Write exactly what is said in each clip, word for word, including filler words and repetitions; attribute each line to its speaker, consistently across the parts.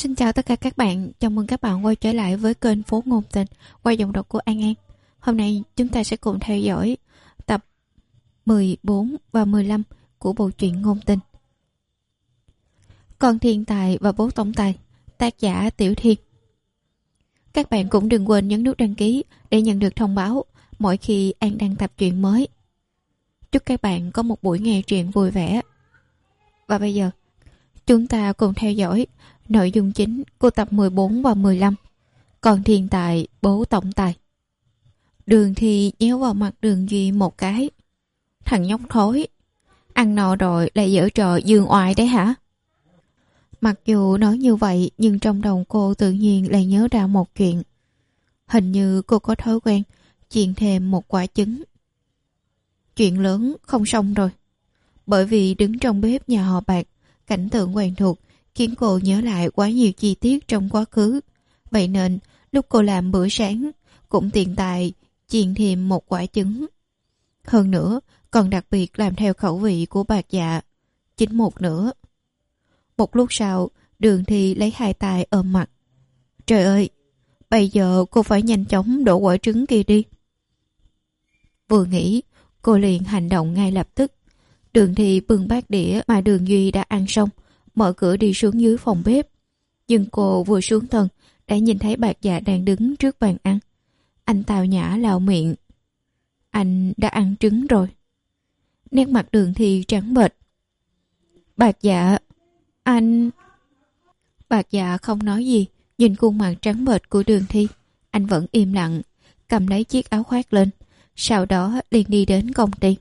Speaker 1: Xin chào tất cả các bạn, chào mừng các bạn quay trở lại với kênh Phố Ngôn Tình qua giọng đọc của An An. Hôm nay chúng ta sẽ cùng theo dõi tập mười bốn và mười lăm của bộ truyện Ngôn Tình. Con thiên tài và bố tổng tài, tác giả Tiểu Thiên. Các bạn cũng đừng quên nhấn nút đăng ký để nhận được thông báo mỗi khi An đăng tập truyện mới. Chúc các bạn có một buổi nghe truyện vui vẻ. Và bây giờ, chúng ta cùng theo dõi nội dung chính của tập mười bốn và mười lăm. Còn thiên tài, bố tổng tài. Đường Thi nhéo vào mặt Đường Duy một cái. Thằng nhóc thối, ăn no rồi lại giở trò dương oai đấy hả? Mặc dù nói như vậy nhưng trong đầu cô tự nhiên lại nhớ ra một chuyện. Hình như cô có thói quen chiên thêm một quả trứng. Chuyện lớn không xong rồi. Bởi vì đứng trong bếp nhà họ Bạc, cảnh tượng quen thuộc khiến cô nhớ lại quá nhiều chi tiết trong quá khứ. Vậy nên lúc cô làm bữa sáng cũng tiện tài chiên thêm một quả trứng. Hơn nữa còn đặc biệt làm theo khẩu vị của Bạc Dạ, chính một nửa. Một lúc sau, Đường Thi lấy hai tay ôm mặt. Trời ơi, bây giờ cô phải nhanh chóng đổ quả trứng kia đi. Vừa nghĩ, cô liền hành động ngay lập tức. Đường Thi bưng bát đĩa mà Đường Duy đã ăn xong, mở cửa đi xuống dưới phòng bếp. Nhưng cô vừa xuống tầng đã nhìn thấy Bạc Dạ đang đứng trước bàn ăn. Anh tào nhã lạo miệng. Anh đã ăn trứng rồi. Nét mặt Đường Thi trắng bệch. Bạc Dạ, anh... Bạc Dạ không nói gì, nhìn khuôn mặt trắng bệch của Đường Thi. Anh vẫn im lặng, cầm lấy chiếc áo khoác lên, sau đó liền đi đến công ty.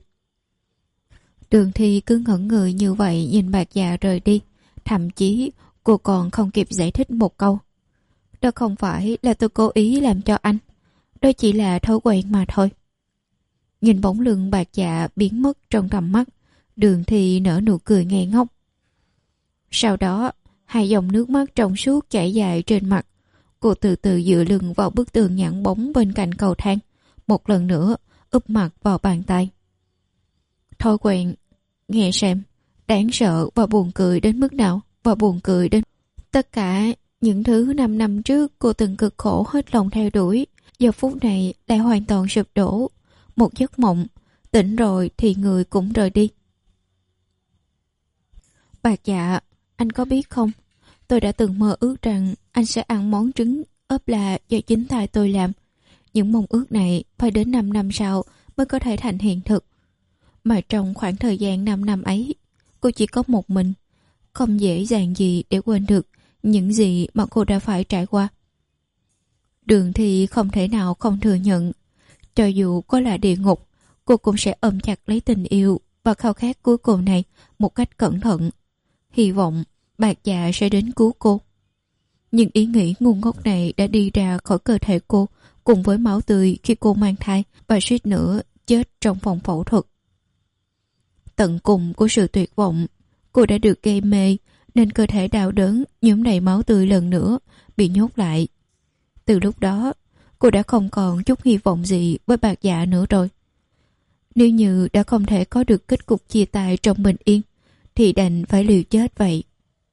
Speaker 1: Đường Thi cứ ngẩn người như vậy nhìn Bạc Dạ rời đi. Thậm chí cô còn không kịp giải thích một câu. Đó không phải là tôi cố ý làm cho anh, đó chỉ là thói quen mà thôi. Nhìn bóng lưng Bạc Dạ biến mất trong tầm mắt, Đường Thi nở nụ cười ngây ngốc. Sau đó hai dòng nước mắt trong suốt chảy dài trên mặt. Cô từ từ dựa lưng vào bức tường nhẵn bóng bên cạnh cầu thang, một lần nữa úp mặt vào bàn tay. Thói quen, nghe xem, đáng sợ và buồn cười đến mức nào, và buồn cười đến tất cả những thứ năm năm trước cô từng cực khổ hết lòng theo đuổi, giờ phút này lại hoàn toàn sụp đổ. Một giấc mộng, tỉnh rồi thì người cũng rời đi. Bạc Dạ, anh có biết không, tôi đã từng mơ ước rằng anh sẽ ăn món trứng ốp la do chính tay tôi làm. Những mong ước này phải đến năm năm sau mới có thể thành hiện thực. Mà trong khoảng thời gian năm năm ấy, cô chỉ có một mình, không dễ dàng gì để quên được những gì mà cô đã phải trải qua. Đường Thi không thể nào không thừa nhận, cho dù có là địa ngục, cô cũng sẽ ôm chặt lấy tình yêu và khao khát cuối cùng này một cách cẩn thận. Hy vọng Bạc Dạ sẽ đến cứu cô. Nhưng ý nghĩ ngu ngốc này đã đi ra khỏi cơ thể cô cùng với máu tươi khi cô mang thai và suýt nữa chết trong phòng phẫu thuật. Tận cùng của sự tuyệt vọng, cô đã được gây mê nên cơ thể đau đớn nhuốm đầy máu tươi lần nữa bị nhốt lại. Từ lúc đó, cô đã không còn chút hy vọng gì với Bạc Dạ nữa rồi. Nếu như đã không thể có được kết cục chia tay trong bình yên, thì đành phải liều chết vậy.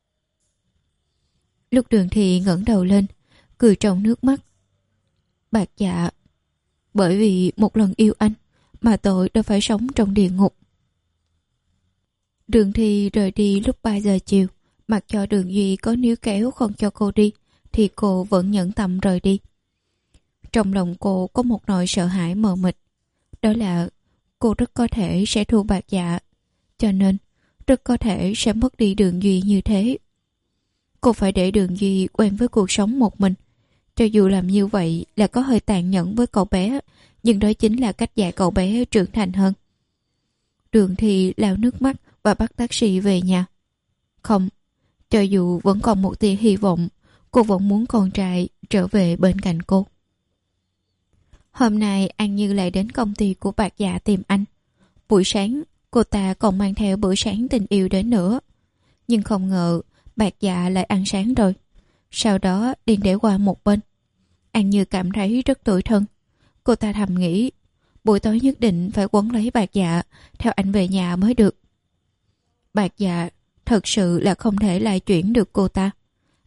Speaker 1: Lúc Đường Thi ngẩng đầu lên, cười trong nước mắt. Bạc Dạ, bởi vì một lần yêu anh mà tôi đã phải sống trong địa ngục. Đường Thi rời đi lúc ba giờ chiều, mặc cho Đường Duy có níu kéo không cho cô đi, thì cô vẫn nhẫn tâm rời đi. Trong lòng cô có một nỗi sợ hãi mờ mịt, đó là cô rất có thể sẽ thua Bạc Dạ, cho nên rất có thể sẽ mất đi Đường Duy như thế. Cô phải để Đường Duy quen với cuộc sống một mình. Cho dù làm như vậy là có hơi tàn nhẫn với cậu bé, nhưng đó chính là cách dạy cậu bé trưởng thành hơn. Đường Thi lau nước mắt và bắt taxi về nhà. Không, cho dù vẫn còn một tia hy vọng, cô vẫn muốn con trai trở về bên cạnh cô. Hôm nay An Như lại đến công ty của Bạc Dạ tìm anh. Buổi sáng, cô ta còn mang theo bữa sáng tình yêu đến nữa. Nhưng không ngờ, Bạc Dạ lại ăn sáng rồi. Sau đó liền để qua một bên. An Như cảm thấy rất tủi thân. Cô ta thầm nghĩ, buổi tối nhất định phải quấn lấy Bạc Dạ, theo anh về nhà mới được. Bạc Dạ thật sự là không thể lại chuyển được cô ta.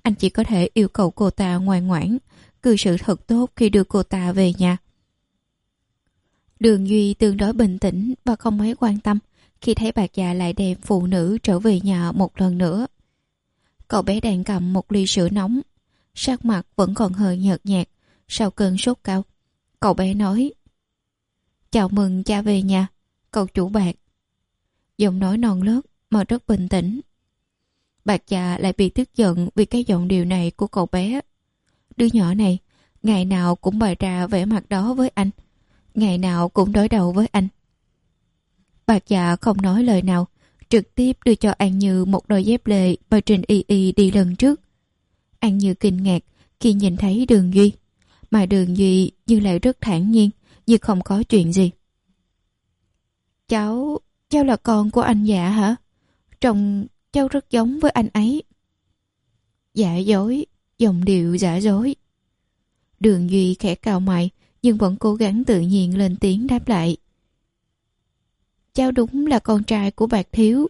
Speaker 1: anh chỉ có thể yêu cầu cô ta ngoan ngoãn, cư xử thật tốt khi đưa cô ta về nhà. Đường Duy tương đối bình tĩnh và không mấy quan tâm khi thấy Bạc Dạ lại đem phụ nữ trở về nhà một lần nữa. Cậu bé đang cầm một ly sữa nóng, sắc mặt vẫn còn hơi nhợt nhạt sau cơn sốt cao. Cậu bé nói: "Chào mừng cha về nhà, cậu chủ Bạc." Giọng nói non nớt mà rất bình tĩnh. Bạc Dạ lại bị tức giận vì cái giọng điệu này của cậu bé. Đứa nhỏ này ngày nào cũng bày ra vẻ mặt đó với anh, ngày nào cũng đối đầu với anh. Bạc Dạ không nói lời nào, trực tiếp đưa cho An Như một đôi dép lê mà Trình Y Y đi lần trước. An Như kinh ngạc khi nhìn thấy Đường Duy, mà Đường Duy nhưng lại rất thản nhiên, như không có chuyện gì. Cháu, cháu là con của anh Dạ hả? Trông cháu rất giống với anh ấy. Giả dối, giọng điệu giả dối. Đường Duy khẽ cau mày nhưng vẫn cố gắng tự nhiên lên tiếng đáp lại: "Cháu đúng là con trai của Bạc Thiếu."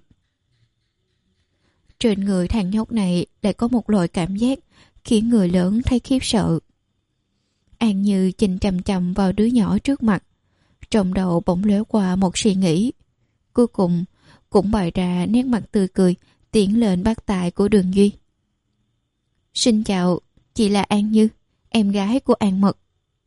Speaker 1: Trên người thằng nhóc này lại có một loại cảm giác khiến người lớn thấy khiếp sợ. An Như nhìn chằm chằm vào đứa nhỏ trước mặt, trong đầu bỗng lóe qua một suy nghĩ. Cuối cùng cũng bày ra nét mặt tươi cười, tiến lên bắt tay của Đường Duy. "Xin chào, chị là An Như, em gái của An Mật."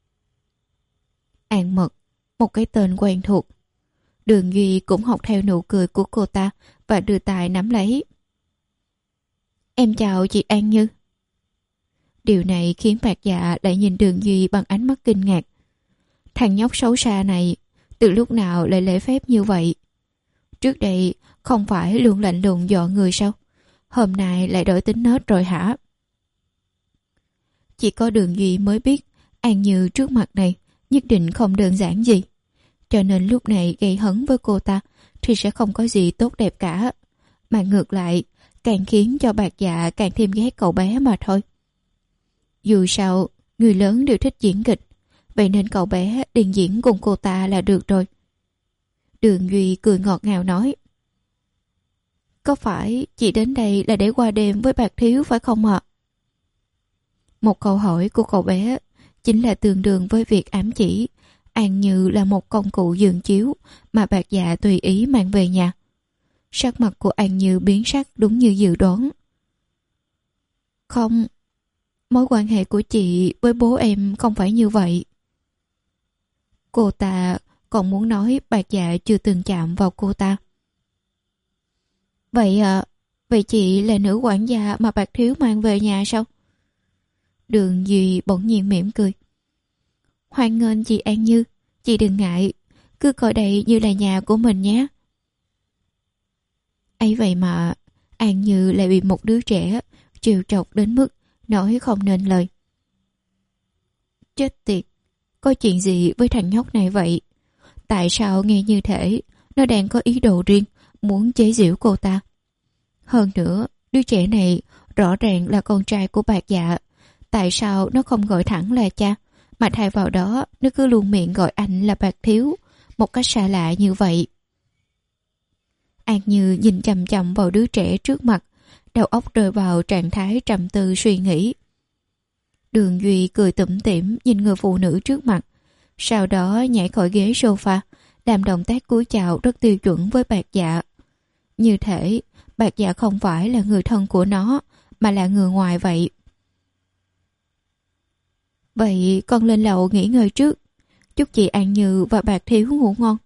Speaker 1: An Mật, một cái tên quen thuộc. Đường Duy cũng học theo nụ cười của cô ta và đưa tay nắm lấy. "Em chào chị An Như." Điều này khiến Bạc Dạ lại nhìn Đường Duy bằng ánh mắt kinh ngạc. Thằng nhóc xấu xa này từ lúc nào lại lễ phép như vậy? Trước đây không phải luôn lạnh lùng dọn người sao? Hôm nay lại đổi tính nết rồi hả? Chỉ có Đường Duy mới biết An Như trước mặt này nhất định không đơn giản gì. Cho nên lúc này gây hấn với cô ta thì sẽ không có gì tốt đẹp cả. Mà ngược lại càng khiến cho Bạc Dạ càng thêm ghét cậu bé mà thôi. Dù sao người lớn đều thích diễn kịch, vậy nên cậu bé điền diễn cùng cô ta là được rồi. Đường Duy cười ngọt ngào nói: "Có phải chị đến đây là để qua đêm với Bạc Thiếu phải không ạ?" Một câu hỏi của cậu bé chính là tương đương với việc ám chỉ An Như là một công cụ giường chiếu mà Bạc Dạ tùy ý mang về nhà. Sắc mặt của An Như biến sắc đúng như dự đoán. "Không, mối quan hệ của chị với bố em không phải như vậy." Cô ta còn muốn nói Bạc Dạ chưa từng chạm vào cô ta. "Vậy à, vậy chị là nữ quản gia mà Bạc Thiếu mang về nhà sao?" Đường Duy bỗng nhiên mỉm cười. "Hoan nghênh chị An Như, chị đừng ngại, cứ coi đây như là nhà của mình nhé." Ấy vậy mà An Như lại bị một đứa trẻ trêu chọc đến mức nói không nên lời. Chết tiệt, có chuyện gì với thằng nhóc này vậy? Tại sao nghe như thể nó đang có ý đồ riêng muốn chế giễu cô ta? Hơn nữa, đứa trẻ này rõ ràng là con trai của Bạc Dạ. Tại sao nó không gọi thẳng là cha, mà thay vào đó nó cứ luôn miệng gọi anh là Bạc Thiếu một cách xa lạ như vậy? An Như nhìn chằm chằm vào đứa trẻ trước mặt, đầu óc rơi vào trạng thái trầm tư suy nghĩ. Đường Duy cười tủm tỉm nhìn người phụ nữ trước mặt, sau đó nhảy khỏi ghế sofa, làm động tác cúi chào rất tiêu chuẩn với Bạc Dạ. Như thể Bạc Dạ không phải là người thân của nó, mà là người ngoài vậy. "Vậy con lên lầu nghỉ ngơi trước. Chúc chị An Như và Bạc Thiếu ngủ ngon."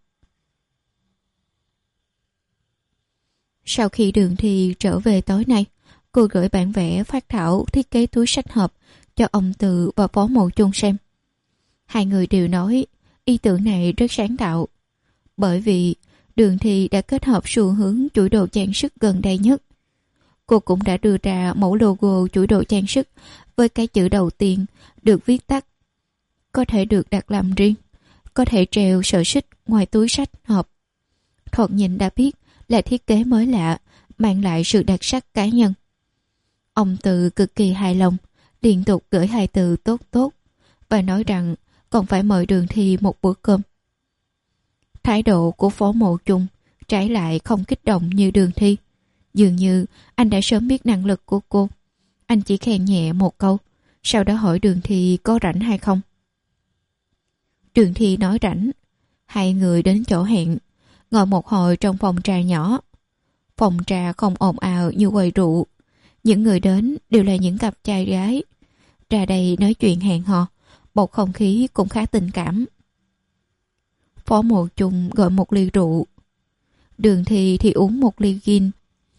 Speaker 1: Sau khi Đường Thi trở về tối nay, cô gửi bản vẽ phác thảo thiết kế túi sách hộp cho ông Từ và Phó Mậu Chung xem. Hai người đều nói ý tưởng này rất sáng tạo, bởi vì Đường Thi đã kết hợp xu hướng chuỗi đồ trang sức gần đây nhất. Cô cũng đã đưa ra mẫu logo chuỗi đồ trang sức với cái chữ đầu tiên được viết tắt, có thể được đặt làm riêng, có thể treo sợi xích ngoài túi sách hộp. Thoạt nhìn đã biết là thiết kế mới lạ, mang lại sự đặc sắc cá nhân. Ông Từ cực kỳ hài lòng, liên tục gửi hai từ tốt tốt và nói rằng còn phải mời Đường Thi một bữa cơm. Thái độ của Phó Mậu Chung trái lại không kích động như Đường Thi. Dường như anh đã sớm biết năng lực của cô. Anh chỉ khen nhẹ một câu, sau đó hỏi Đường Thi có rảnh hay không. Đường Thi nói rảnh. Hai người đến chỗ hẹn, ngồi một hồi trong phòng trà nhỏ. Phòng trà không ồn ào như quầy rượu. Những người đến đều là những cặp trai gái. Ra đây nói chuyện hẹn hò, bầu không khí cũng khá tình cảm. Phó Mộ Chung gọi một ly rượu. Đường Thi thì uống một ly gin.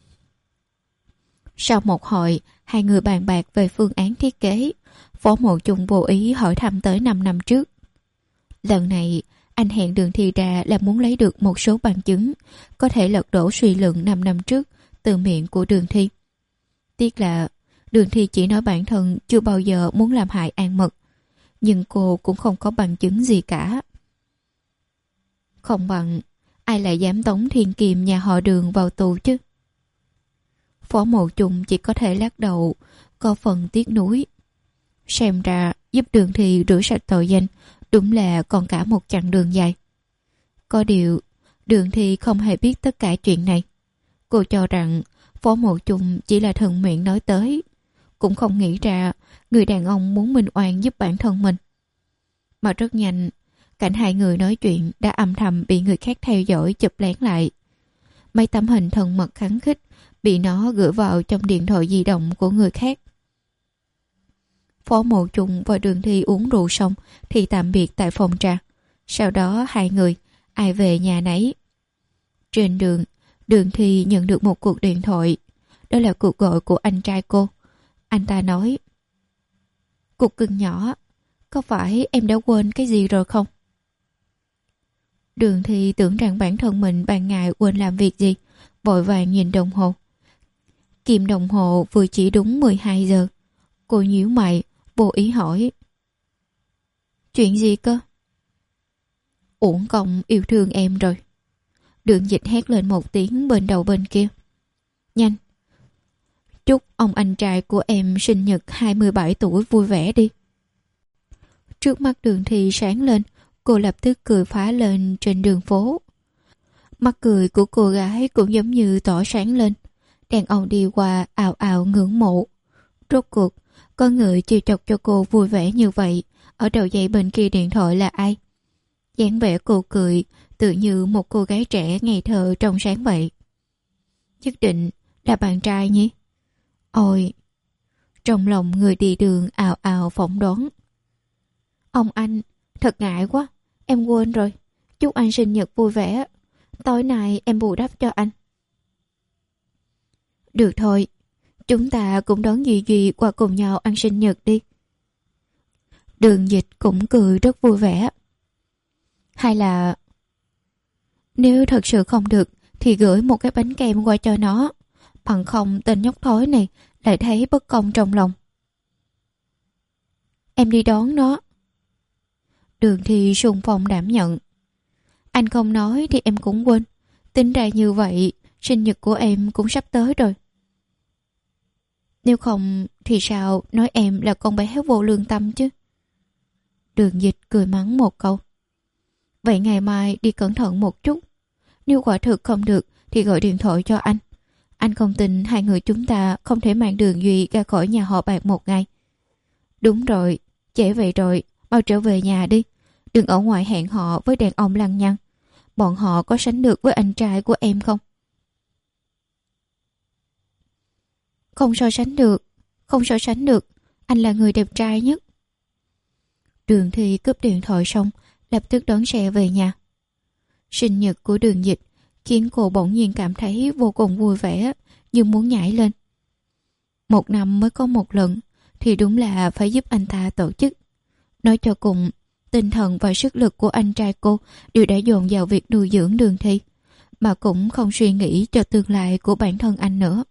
Speaker 1: Sau một hồi, hai người bàn bạc về phương án thiết kế. Phó Mộ Chung vô ý hỏi thăm tới năm năm trước. Lần này, anh hẹn Đường Thi ra là muốn lấy được một số bằng chứng có thể lật đổ suy luận năm năm trước từ miệng của Đường Thi. Tiếc là Đường Thi chỉ nói bản thân chưa bao giờ muốn làm hại An Mật, nhưng cô cũng không có bằng chứng gì cả. Không bằng, ai lại dám tống Thiên Kiềm nhà họ Đường vào tù chứ? Phó Mộ Chung chỉ có thể lắc đầu, có phần tiếc nuối. Xem ra giúp Đường Thi rửa sạch tội danh đúng là còn cả một chặng đường dài. Có điều, Đường Thi không hề biết tất cả chuyện này. Cô cho rằng Phó Mộ Chung chỉ là thuận miệng nói tới, cũng không nghĩ ra người đàn ông muốn minh oan giúp bản thân mình. Mà rất nhanh, cảnh hai người nói chuyện đã âm thầm bị người khác theo dõi chụp lén lại. Mấy tấm hình thân mật khắng khích bị nó gửi vào trong điện thoại di động của người khác. Phó Mộ Chung và Đường Thi uống rượu xong thì tạm biệt tại phòng trà. Sau đó hai người ai về nhà nấy. Trên đường, Đường Thi nhận được một cuộc điện thoại. Đó là cuộc gọi của anh trai cô. Anh ta nói: "Cục cưng nhỏ, có phải em đã quên cái gì rồi không?" Đường Thi tưởng rằng bản thân mình ban ngày quên làm việc gì, vội vàng nhìn đồng hồ. Kim đồng hồ vừa chỉ đúng mười hai giờ. Cô nhíu mày, vô ý hỏi: "Chuyện gì cơ?" "Uổng công yêu thương em rồi." Đường Dịch hét lên một tiếng bên đầu bên kia. "Nhanh, chúc ông anh trai của em sinh nhật hai mươi bảy tuổi vui vẻ đi." Trước mắt Đường Thi sáng lên, cô lập tức cười phá lên trên đường phố. Mắt cười của cô gái cũng giống như tỏa sáng lên. Đàn ông đi qua ào ào ngưỡng mộ. Rốt cuộc, có người chịu chọc cho cô vui vẻ như vậy, ở đầu dây bên kia điện thoại là ai? Dáng vẻ cô cười tự như một cô gái trẻ ngây thơ trong sáng vậy. Nhất định là bạn trai nhỉ? Ôi! Trong lòng người đi đường ào ào phỏng đoán. "Ông anh, thật ngại quá, em quên rồi. Chúc anh sinh nhật vui vẻ. Tối nay em bù đắp cho anh." "Được thôi, chúng ta cũng đón Duy Duy qua cùng nhau ăn sinh nhật đi." Đường Dịch cũng cười rất vui vẻ. "Hay là nếu thật sự không được thì gửi một cái bánh kem qua cho nó, bằng không tên nhóc thối này lại thấy bất công trong lòng." "Em đi đón nó." Đường Thi sùng phong đảm nhận. "Anh không nói thì em cũng quên. Tính ra như vậy, sinh nhật của em cũng sắp tới rồi. Nếu không thì sao nói em là con bé vô lương tâm chứ?" Đường Dịch cười mắng một câu. "Vậy ngày mai đi cẩn thận một chút. Nếu quả thực không được thì gọi điện thoại cho anh. Anh không tin hai người chúng ta không thể mang Đường Duy ra khỏi nhà họ Bạc một ngày." "Đúng rồi, trễ vậy rồi, mau trở về nhà đi. Đừng ở ngoài hẹn hò với đàn ông lăng nhăng. Bọn họ có sánh được với anh trai của em không?" "Không so sánh được, không so sánh được. Anh là người đẹp trai nhất." Đường Thi cúp điện thoại xong, lập tức đón xe về nhà. Sinh nhật của Đường Dịch khiến cô bỗng nhiên cảm thấy vô cùng vui vẻ, như muốn nhảy lên. Một năm mới có một lần thì đúng là phải giúp anh ta tổ chức. Nói cho cùng, tinh thần và sức lực của anh trai cô đều đã dồn vào việc nuôi dưỡng Đường Thi, mà cũng không suy nghĩ cho tương lai của bản thân anh nữa.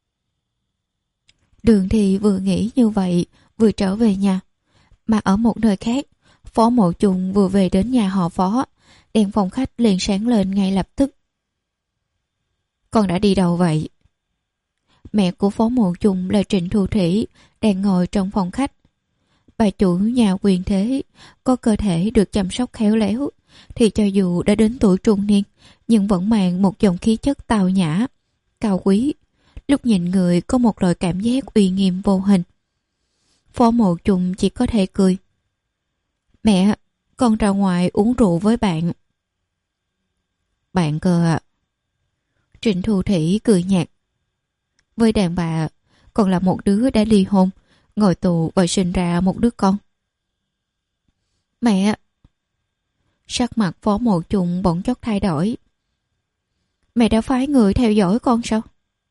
Speaker 1: Đường Thi vừa nghĩ như vậy vừa trở về nhà. Mà ở một nơi khác, Phó Mộ Chung vừa về đến nhà họ Phó, đèn phòng khách liền sáng lên ngay lập tức. "Con đã đi đâu vậy?" Mẹ của Phó Mộ Chung là Trịnh Thu Thủy đang ngồi trong phòng khách. Bà chủ nhà quyền thế, có cơ thể được chăm sóc khéo léo, thì cho dù đã đến tuổi trung niên nhưng vẫn mang một dòng khí chất tào nhã, cao quý. Lúc nhìn người có một loại cảm giác uy nghiêm vô hình. Phó Mộ Trùng chỉ có thể cười. Mẹ, con ra ngoài uống rượu với bạn. Bạn cơ ạ. À. Trịnh Thu Thủy cười nhạt. Với đàn bà, còn là một đứa đã ly hôn, ngồi tù và sinh ra một đứa con. Mẹ! Sắc mặt Phó Mộ Trùng bỗng chốc thay đổi. Mẹ đã phái người theo dõi con sao?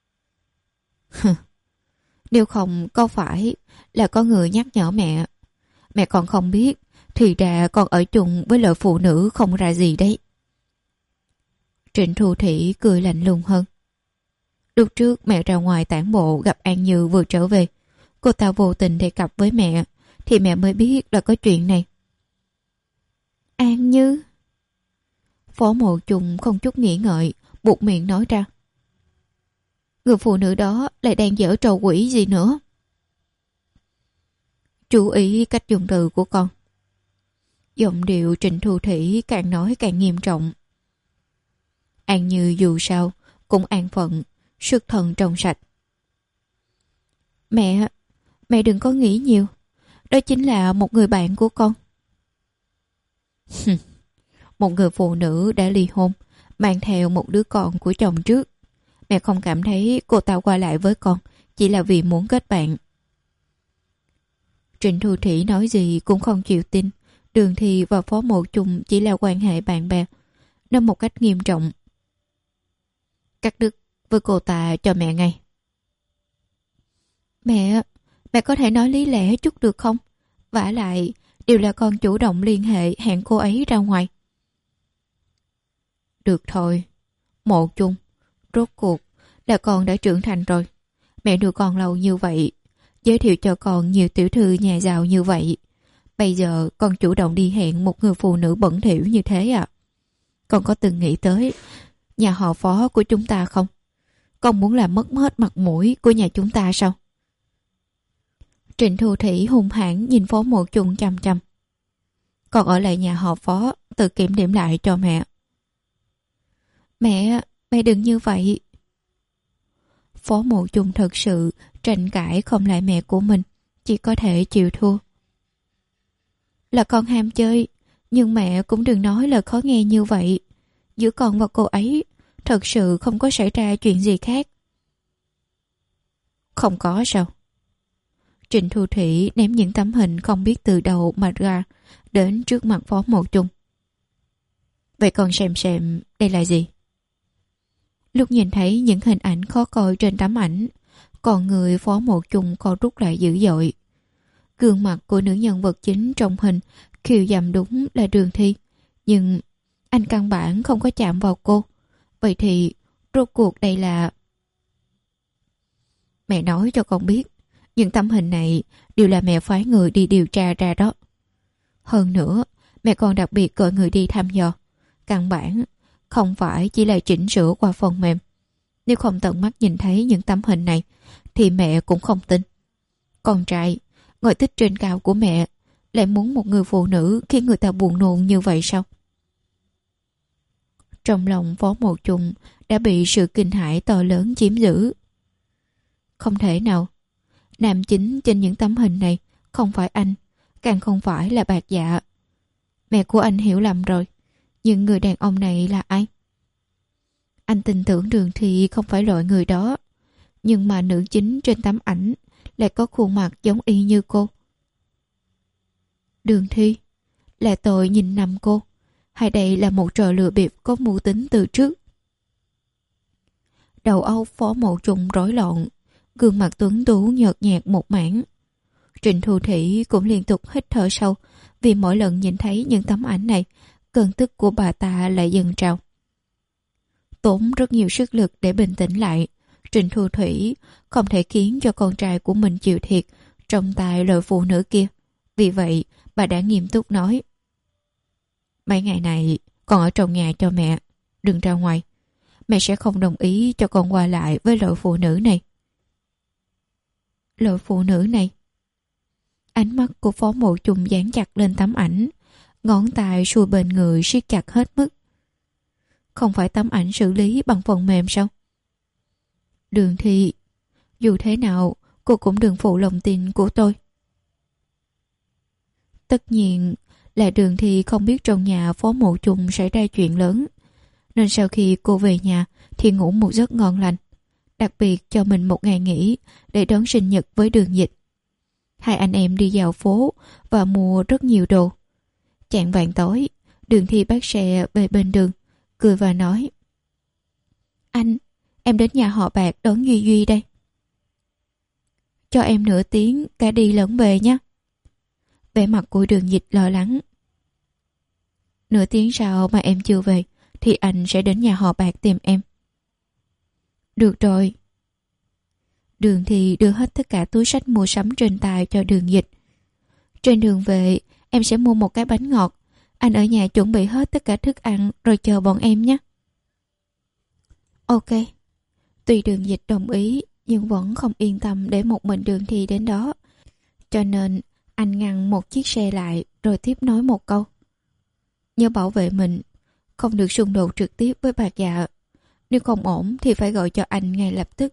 Speaker 1: Nếu không có phải là có người nhắc nhở mẹ, mẹ còn không biết thì ra con ở chung với loại phụ nữ không ra gì đấy. Trịnh Thu Thủy cười lạnh lùng hơn. Lúc trước mẹ ra ngoài tản bộ gặp An Như vừa trở về, cô ta vô tình đề cập với mẹ thì mẹ mới biết là có chuyện này. An Như? Phó Mộ Trùng không chút nghĩ ngợi buột miệng nói ra. Người phụ nữ đó lại đang giở trò quỷ gì nữa? Chú ý cách dùng từ của con. Giọng điệu Trịnh Thu Thủy càng nói càng nghiêm trọng. An Như dù sao cũng an phận, xuất thân trong sạch. Mẹ, mẹ đừng có nghĩ nhiều. Đó chính là một người bạn của con. Một người phụ nữ đã ly hôn, mang theo một đứa con của chồng trước. Mẹ không cảm thấy cô ta qua lại với con chỉ là vì muốn kết bạn. Trịnh Thu Thủy nói gì cũng không chịu tin. Đường Thi và Phó Mộ Trùng chỉ là quan hệ bạn bè. Nói một cách nghiêm trọng. Cắt đứt với cô ta cho mẹ ngay. Mẹ, mẹ có thể nói lý lẽ chút được không? Vả lại, đều là con chủ động liên hệ hẹn cô ấy ra ngoài. Được thôi, Mộ Chung, rốt cuộc là con đã trưởng thành rồi. Mẹ nuôi con lâu như vậy, giới thiệu cho con nhiều tiểu thư nhà giàu như vậy. Bây giờ con chủ động đi hẹn một người phụ nữ bẩn thỉu như thế à? Con có từng nghĩ tới nhà họ Phó của chúng ta không? Con muốn làm mất hết mặt mũi của nhà chúng ta sao? Trịnh Thu Thủy hung hãn nhìn Phó Mộ Chung chăm chăm. Con ở lại nhà họ Phó, tự kiểm điểm lại cho mẹ. Mẹ, mẹ đừng như vậy. Phó Mộ Chung thật sự tranh cãi không lại mẹ của mình, chỉ có thể chịu thua. Là con ham chơi, nhưng mẹ cũng đừng nói lời khó nghe như vậy. Giữa con và cô ấy thật sự không có xảy ra chuyện gì khác. Không có sao? Trịnh Thu Thủy ném những tấm hình không biết từ đầu mà ra đến trước mặt Phó Mộ Chung. Vậy con xem xem đây là gì? Lúc nhìn thấy những hình ảnh khó coi trên tấm ảnh, còn người Phó Mộ Chung co rút lại dữ dội. Gương mặt của nữ nhân vật chính trong hình khiêu dầm đúng là Đường Thi, nhưng anh căn bản không có chạm vào cô. Vậy thì rốt cuộc đây là... Mẹ nói cho con biết, những tấm hình này đều là mẹ phái người đi điều tra ra đó. Hơn nữa, mẹ còn đặc biệt gọi người đi thăm dò. Căn bản không phải chỉ là chỉnh sửa qua phần mềm. Nếu không tận mắt nhìn thấy những tấm hình này thì mẹ cũng không tin. Con trai, ngôi tích trên cao của mẹ lại muốn một người phụ nữ khiến người ta buồn nôn như vậy sao? Trong lòng Phó Mộ Chung đã bị sự kinh hãi to lớn chiếm giữ. Không thể nào. Nam chính trên những tấm hình này không phải anh, càng không phải là Bạc Dạ. Mẹ của anh hiểu lầm rồi. Nhưng người đàn ông này là ai? Anh tin tưởng Đường Thi không phải loại người đó. Nhưng mà nữ chính trên tấm ảnh lại có khuôn mặt giống y như cô. Đường Thi, là tôi nhìn nhầm cô, hay đây là một trò lừa bịp có mưu tính từ trước? Đầu óc Phó Mộ Trùng rối loạn, gương mặt tuấn tú nhợt nhạt một mảng. Trịnh Thu Thủy cũng liên tục hít thở sâu, vì mỗi lần nhìn thấy những tấm ảnh này, cơn tức của bà ta lại dần trào. Tốn rất nhiều sức lực để bình tĩnh lại, Trịnh Thu Thủy không thể khiến cho con trai của mình chịu thiệt trong tay loại phụ nữ kia. Vì vậy, bà đã nghiêm túc nói: Mấy ngày này, con ở trong nhà cho mẹ, đừng ra ngoài. Mẹ sẽ không đồng ý cho con qua lại với loại phụ nữ này. Loại phụ nữ này? Ánh mắt của Phó Mộ Chung dán chặt lên tấm ảnh, ngón tay xuôi bên người siết chặt hết mức. Không phải tấm ảnh xử lý bằng phần mềm sao? Đường Thi, Dù thế nào, cô cũng đừng phụ lòng tin của tôi. Tất nhiên là Đường Thi không biết trong nhà Phó Mộ Trùng xảy ra chuyện lớn, nên sau khi cô về nhà thì ngủ một giấc ngon lành, đặc biệt cho mình một ngày nghỉ để đón sinh nhật với Đường Dịch. Hai anh em đi dạo phố và mua rất nhiều đồ. Chạng vạng tối, Đường Thi bắt xe về bên đường, cười và nói: Anh, em đến nhà họ Bạc đón Duy Duy đây. Cho em nửa tiếng cả đi lẫn về nhé. Vẻ mặt của Đường Dịch lo lắng. Nửa tiếng sau mà em chưa về thì anh sẽ đến nhà họ Bạc tìm em. Được rồi. Đường Thi đưa hết tất cả túi sách mua sắm trên tay cho Đường Dịch. Trên đường về em sẽ mua một cái bánh ngọt. Anh ở nhà chuẩn bị hết tất cả thức ăn rồi chờ bọn em nhé. Ok. Tuy Đường Dịch đồng ý nhưng vẫn không yên tâm để một mình Đường Thi đến đó, cho nên anh ngăn một chiếc xe lại rồi tiếp nói một câu: Nhớ bảo vệ mình, không được xung đột trực tiếp với bà Dạ. Nếu không ổn thì phải gọi cho anh ngay lập tức.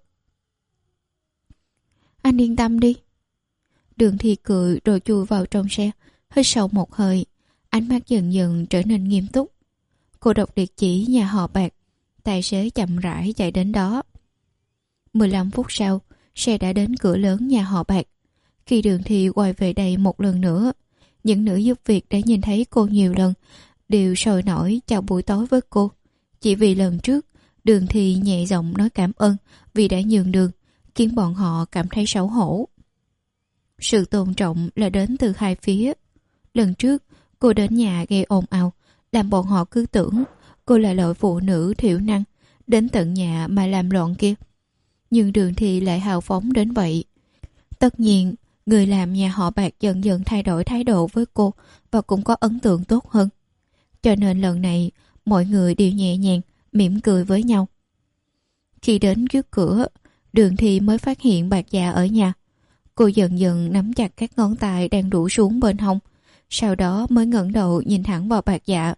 Speaker 1: Anh yên tâm đi. Đường Thi cười rồi chui vào trong xe, hít sâu một hơi, ánh mắt dần dần trở nên nghiêm túc. Cô đọc địa chỉ nhà họ Bạc. Tài xế chậm rãi chạy đến đó. mười lăm phút sau, xe đã đến cửa lớn nhà họ Bạc. Khi Đường Thi quay về đây một lần nữa, những nữ giúp việc đã nhìn thấy cô nhiều lần đều sôi nổi chào buổi tối với cô. Chỉ vì lần trước Đường Thi nhẹ giọng nói cảm ơn vì đã nhường đường, khiến bọn họ cảm thấy xấu hổ. Sự tôn trọng là đến từ hai phía. Lần trước cô đến nhà gây ồn ào, làm bọn họ cứ tưởng cô là loại phụ nữ thiểu năng đến tận nhà mà làm loạn kia. Nhưng Đường Thi lại hào phóng đến vậy. Tất nhiên người làm nhà họ Bạc dần dần thay đổi thái độ với cô và cũng có ấn tượng tốt hơn. Cho nên lần này mọi người đều nhẹ nhàng mỉm cười với nhau. Khi đến trước cửa, Đường Thi mới phát hiện Bạc Dạ ở nhà. Cô dần dần nắm chặt các ngón tay đang rũ xuống bên hông, sau đó mới ngẩng đầu nhìn thẳng vào Bạc Dạ.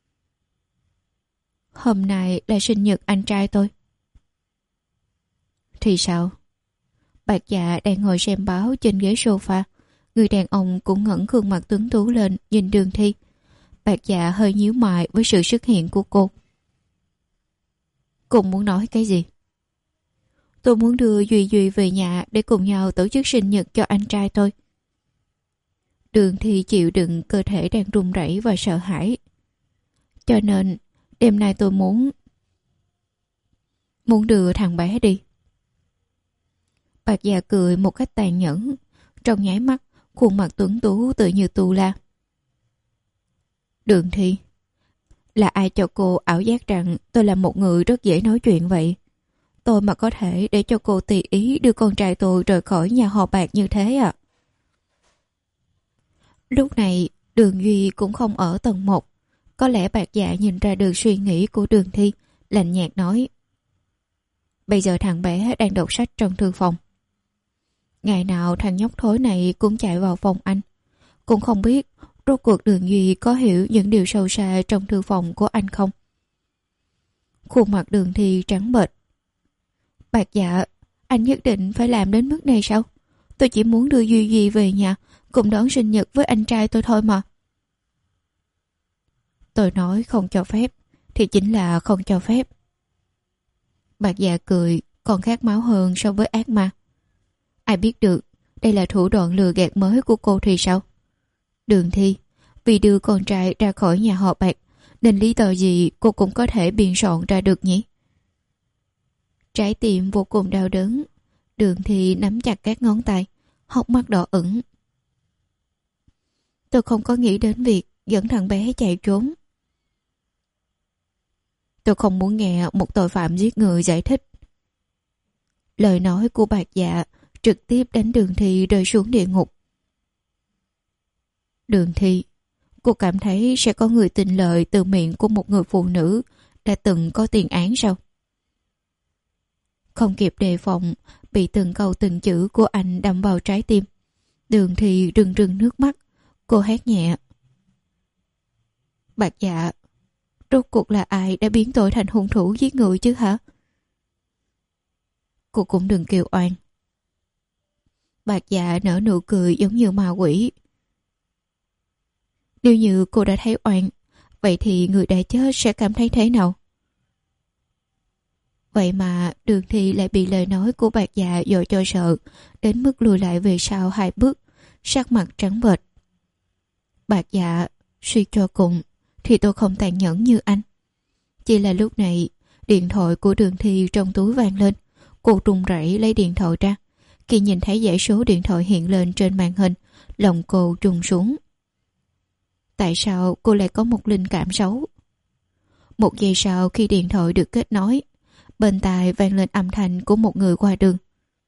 Speaker 1: Hôm nay là sinh nhật anh trai tôi. Thì sao? Bạc Dạ đang ngồi xem báo trên ghế sofa. Người đàn ông cũng ngẩng gương mặt tuấn tú lên nhìn Đường Thi. Bạc Dạ hơi nhíu mày với sự xuất hiện của cô. Cô muốn nói cái gì? Tôi muốn đưa Duy Duy về nhà để cùng nhau tổ chức sinh nhật cho anh trai tôi. Đường Thi chịu đựng cơ thể đang run rẩy và sợ hãi. Cho nên đêm nay tôi muốn Muốn đưa thằng bé đi. Bạc Dạ cười một cách tàn nhẫn. Trong nháy mắt, khuôn mặt tuấn tú tự như tu la. Đường Thi, là ai cho cô ảo giác rằng tôi là một người rất dễ nói chuyện vậy? Tôi mà có thể để cho cô tùy ý đưa con trai tôi rời khỏi nhà họ Bạc như thế à? Lúc này Đường Duy cũng không ở tầng một. Có lẽ Bạc Dạ nhìn ra được suy nghĩ của Đường Thi, lạnh nhạt nói: Bây giờ thằng bé đang đọc sách trong thư phòng. Ngày nào thằng nhóc thối này cũng chạy vào phòng anh. Cũng không biết rốt cuộc Đường Duy có hiểu những điều sâu xa trong thư phòng của anh không? Khuôn mặt Đường Thi trắng bệch. Bạc Dạ, anh nhất định phải làm đến mức này sao? Tôi chỉ muốn đưa Duy Duy về nhà cùng đón sinh nhật với anh trai tôi thôi mà. Tôi nói không cho phép thì chính là không cho phép. Bạc Dạ cười còn khát máu hơn so với ác ma. Ai biết được đây là thủ đoạn lừa gạt mới của cô thì sao? Đường Thi, vì đưa con trai ra khỏi nhà họ Bạc nên lý do gì cô cũng có thể biện soạn ra được nhỉ? Trái tim vô cùng đau đớn. Đường Thi nắm chặt các ngón tay, hốc mắt đỏ ửng. Tôi không có nghĩ đến việc dẫn thằng bé chạy trốn. Tôi không muốn nghe một tội phạm giết người giải thích. Lời nói của Bạc Dạ trực tiếp đánh Đường Thi rơi xuống địa ngục. Đường Thi, cô cảm thấy sẽ có người tin lời từ miệng của một người phụ nữ đã từng có tiền án sao? Không kịp đề phòng, bị từng câu từng chữ của anh đâm vào trái tim. Đường Thi rưng rưng nước mắt. Cô hét nhẹ: Bạc Dạ, rốt cuộc là ai đã biến tôi thành hung thủ giết người chứ hả? Cô cũng đừng kêu oan. Bạc Dạ nở nụ cười giống như ma quỷ. Nếu như cô đã thấy oan, vậy thì người đã chết sẽ cảm thấy thế nào? Vậy mà Đường Thi lại bị lời nói của Bạc Dạ dội cho sợ, đến mức lùi lại về sau hai bước, sắc mặt trắng bệch. Bạc Dạ, suy cho cùng thì tôi không tàn nhẫn như anh. Chỉ là lúc này, điện thoại của Đường Thi trong túi vang lên. Cô run rẩy lấy điện thoại ra. Khi nhìn thấy dãy số điện thoại hiện lên trên màn hình, lòng cô trùng xuống. Tại sao cô lại có một linh cảm xấu? Một giây sau khi điện thoại được kết nối, bên tai vang lên âm thanh của một người qua đường.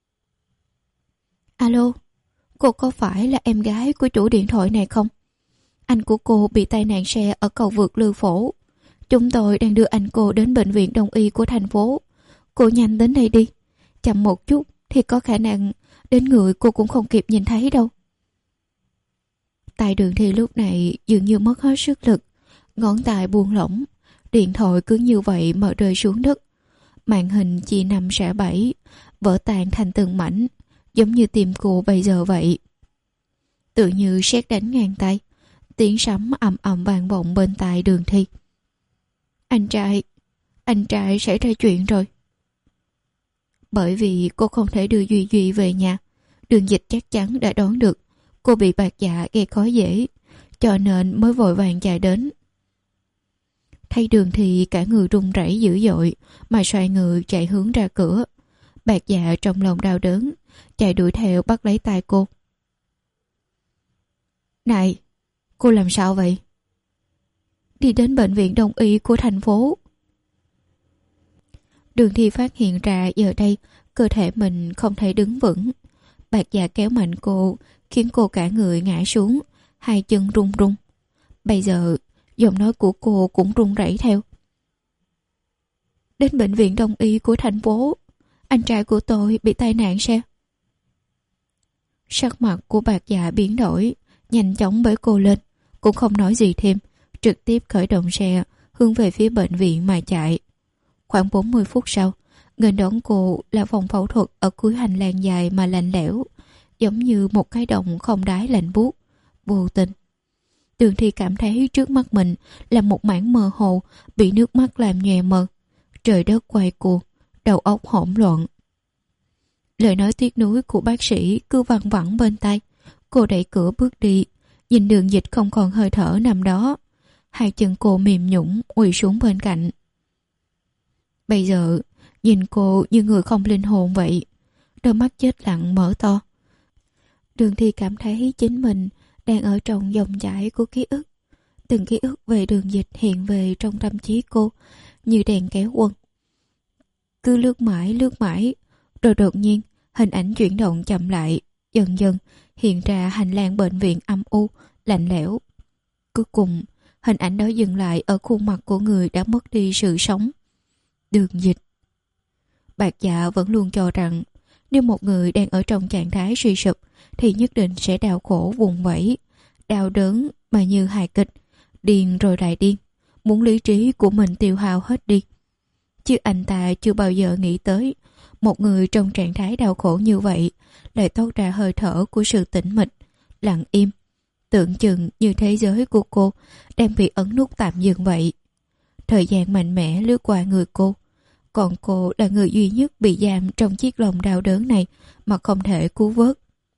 Speaker 1: Alo, cô có phải là em gái của chủ điện thoại này không? Anh của cô bị tai nạn xe ở cầu vượt Lư Phổ. Chúng tôi đang đưa anh cô đến bệnh viện đông y của thành phố. Cô nhanh đến đây đi. Chậm một chút thì có khả năng đến người cô cũng không kịp nhìn thấy đâu. Tay Đường Thi lúc này dường như mất hết sức lực. Ngón tay buông lỏng. Điện thoại cứ như vậy mà rơi xuống đất. Màn hình chia năm xẻ bảy, vỡ tan thành từng mảnh, giống như tim cô bây giờ vậy. Tự như sét đánh ngang tay, tiếng sấm ầm ầm vang vọng bên tai Đường Thi. Anh trai, anh trai xảy ra chuyện rồi. Bởi vì cô không thể đưa Duy Duy về nhà, Đường Dịch chắc chắn đã đoán được cô bị Bạc Dạ gây khó dễ, cho nên mới vội vàng chạy đến. Thấy Đường Thi cả người run rẩy dữ dội mà xoay người chạy hướng ra cửa. Bạc Dạ trong lòng đau đớn, chạy đuổi theo bắt lấy tay cô. Này, cô làm sao vậy? Đi đến bệnh viện đông y của thành phố. Đường Thi phát hiện ra giờ đây cơ thể mình không thể đứng vững. Bạc Dạ kéo mạnh cô, khiến cô cả người ngã xuống, hai chân run run. Bây giờ giọng nói của cô cũng run rẩy theo. Đến bệnh viện đông y của thành phố, anh trai của tôi bị tai nạn xe. Sắc mặt của Bạc Dạ biến đổi, nhanh chóng bế cô lên, cũng không nói gì thêm, trực tiếp khởi động xe hướng về phía bệnh viện mà chạy. Khoảng bốn mươi phút sau, nghênh đón cô là phòng phẫu thuật ở cuối hành lang dài mà lạnh lẽo, giống như một cái động không đáy lạnh buốt, vô tình. Đường Thi cảm thấy trước mắt mình là một mảng mơ hồ bị nước mắt làm nhòe mờ. Trời đất quay cuồng, đầu óc hỗn loạn. Lời nói tiếc nuối của bác sĩ cứ văng vẳng bên tai. Cô đẩy cửa bước đi, nhìn Đường Dịch không còn hơi thở nằm đó. Hai chân cô mềm nhũn quỳ xuống bên cạnh. Bây giờ nhìn cô như người không linh hồn vậy, đôi mắt chết lặng mở to. Đường Thi cảm thấy chính mình đang ở trong dòng chảy của ký ức. Từng ký ức về Đường Dịch hiện về trong tâm trí cô như đèn kéo quân. Cứ lướt mãi lướt mãi, rồi đột nhiên hình ảnh chuyển động chậm lại, dần dần hiện ra hành lang bệnh viện âm u, lạnh lẽo. Cuối cùng, hình ảnh đó dừng lại ở khuôn mặt của người đã mất đi sự sống. Đường Dịch. Bạc Dạ vẫn luôn cho rằng nếu một người đang ở trong trạng thái suy sụp thì nhất định sẽ đau khổ vùng vẫy, đau đớn mà như hài kịch, điên rồi lại điên, muốn lý trí của mình tiêu hao hết đi. Chứ anh ta chưa bao giờ nghĩ tới một người trong trạng thái đau khổ như vậy lại toát ra hơi thở của sự tĩnh mịch, lặng im, tưởng chừng như thế giới của cô đang bị ấn nút tạm dừng vậy. Thời gian mạnh mẽ lướt qua người cô, còn cô là người duy nhất bị giam trong chiếc lồng đau đớn này mà không thể cứu vớt.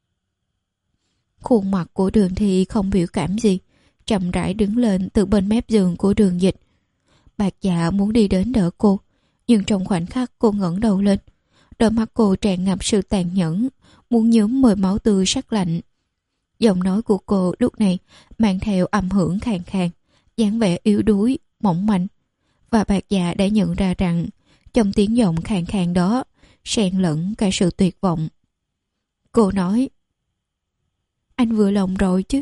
Speaker 1: Khuôn mặt của Đường Thi không biểu cảm gì, chậm rãi đứng lên từ bên mép giường của Đường Dịch. Bạc Dạ muốn đi đến đỡ cô, nhưng trong khoảnh khắc cô ngẩng đầu lên, đôi mắt cô tràn ngập sự tàn nhẫn, muốn nhuốm mùi máu tươi sắc lạnh. Giọng nói của cô lúc này mang theo âm hưởng khàn khàn, dáng vẻ yếu đuối, mỏng manh, và Bạc Dạ đã nhận ra rằng trong tiếng giọng khàn khàn đó xen lẫn cả sự tuyệt vọng. Cô nói: Anh vừa lòng rồi chứ?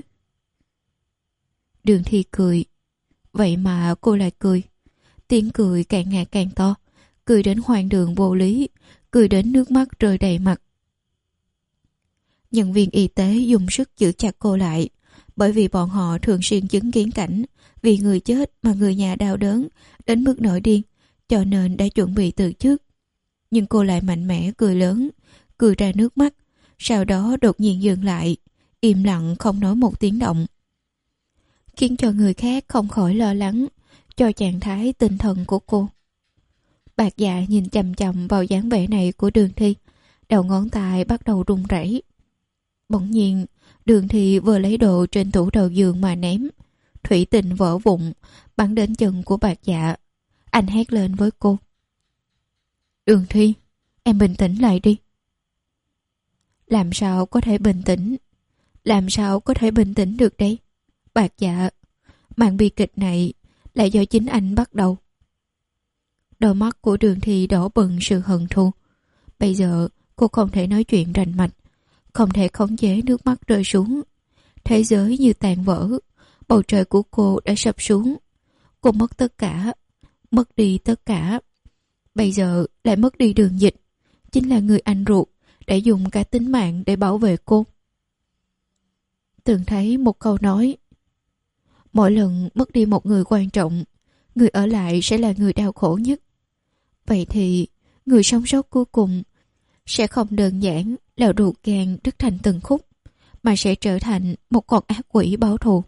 Speaker 1: Đường Thi cười. Vậy mà cô lại cười. Tiếng cười càng ngày càng to, cười đến hoang đường vô lý, cười đến nước mắt rơi đầy mặt. Nhân viên y tế dùng sức giữ chặt cô lại, bởi vì bọn họ thường xuyên chứng kiến cảnh vì người chết mà người nhà đau đớn đến mức nổi điên, cho nên đã chuẩn bị từ trước. Nhưng cô lại mạnh mẽ cười lớn, cười ra nước mắt, sau đó đột nhiên dừng lại, im lặng không nói một tiếng động, khiến cho người khác không khỏi lo lắng cho trạng thái tinh thần của cô. Bạc Dạ nhìn chằm chằm vào dáng vẻ này của Đường Thi, đầu ngón tay bắt đầu run rẩy. Bỗng nhiên, Đường Thi vừa lấy đồ trên tủ đầu giường mà ném, thủy tinh vỡ vụn bắn đến chân của Bạc Dạ. Anh hét lên với cô: Đường Thi, em bình tĩnh lại đi. Làm sao có thể bình tĩnh? Làm sao có thể bình tĩnh được đấy? Bạc Dạ, màn bi kịch này là do chính anh bắt đầu. Đôi mắt của Đường Thi đỏ bừng sự hận thù. Bây giờ cô không thể nói chuyện rành mạch, không thể khống chế nước mắt rơi xuống. Thế giới như tàn vỡ, bầu trời của cô đã sập xuống. Cô mất tất cả, mất đi tất cả. Bây giờ lại mất đi Đường Dịch, chính là người anh ruột đã dùng cả tính mạng để bảo vệ cô. Từng thấy một câu nói: mỗi lần mất đi một người quan trọng, người ở lại sẽ là người đau khổ nhất. Vậy thì người sống sót cuối cùng sẽ không đơn giản là ruột gan đứt thành từng khúc, mà sẽ trở thành một con ác quỷ báo thù.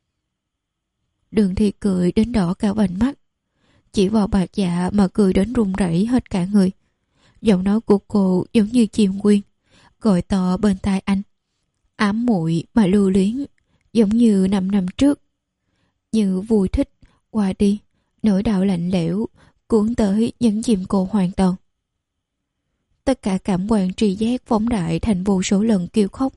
Speaker 1: Đường Thi cười đến đỏ cả vành mắt, chỉ vào Bạc Dạ mà cười đến run rẩy hết cả người. Giọng nói của cô giống như chim quyên gọi to bên tai anh, ám muội mà lưu luyến, giống như năm năm trước. Như vui thích qua đi, nỗi đau lạnh lẽo cuốn tới nhấn chìm cô hoàn toàn. Tất cả cảm quan tri giác phóng đại thành vô số lần kêu khóc.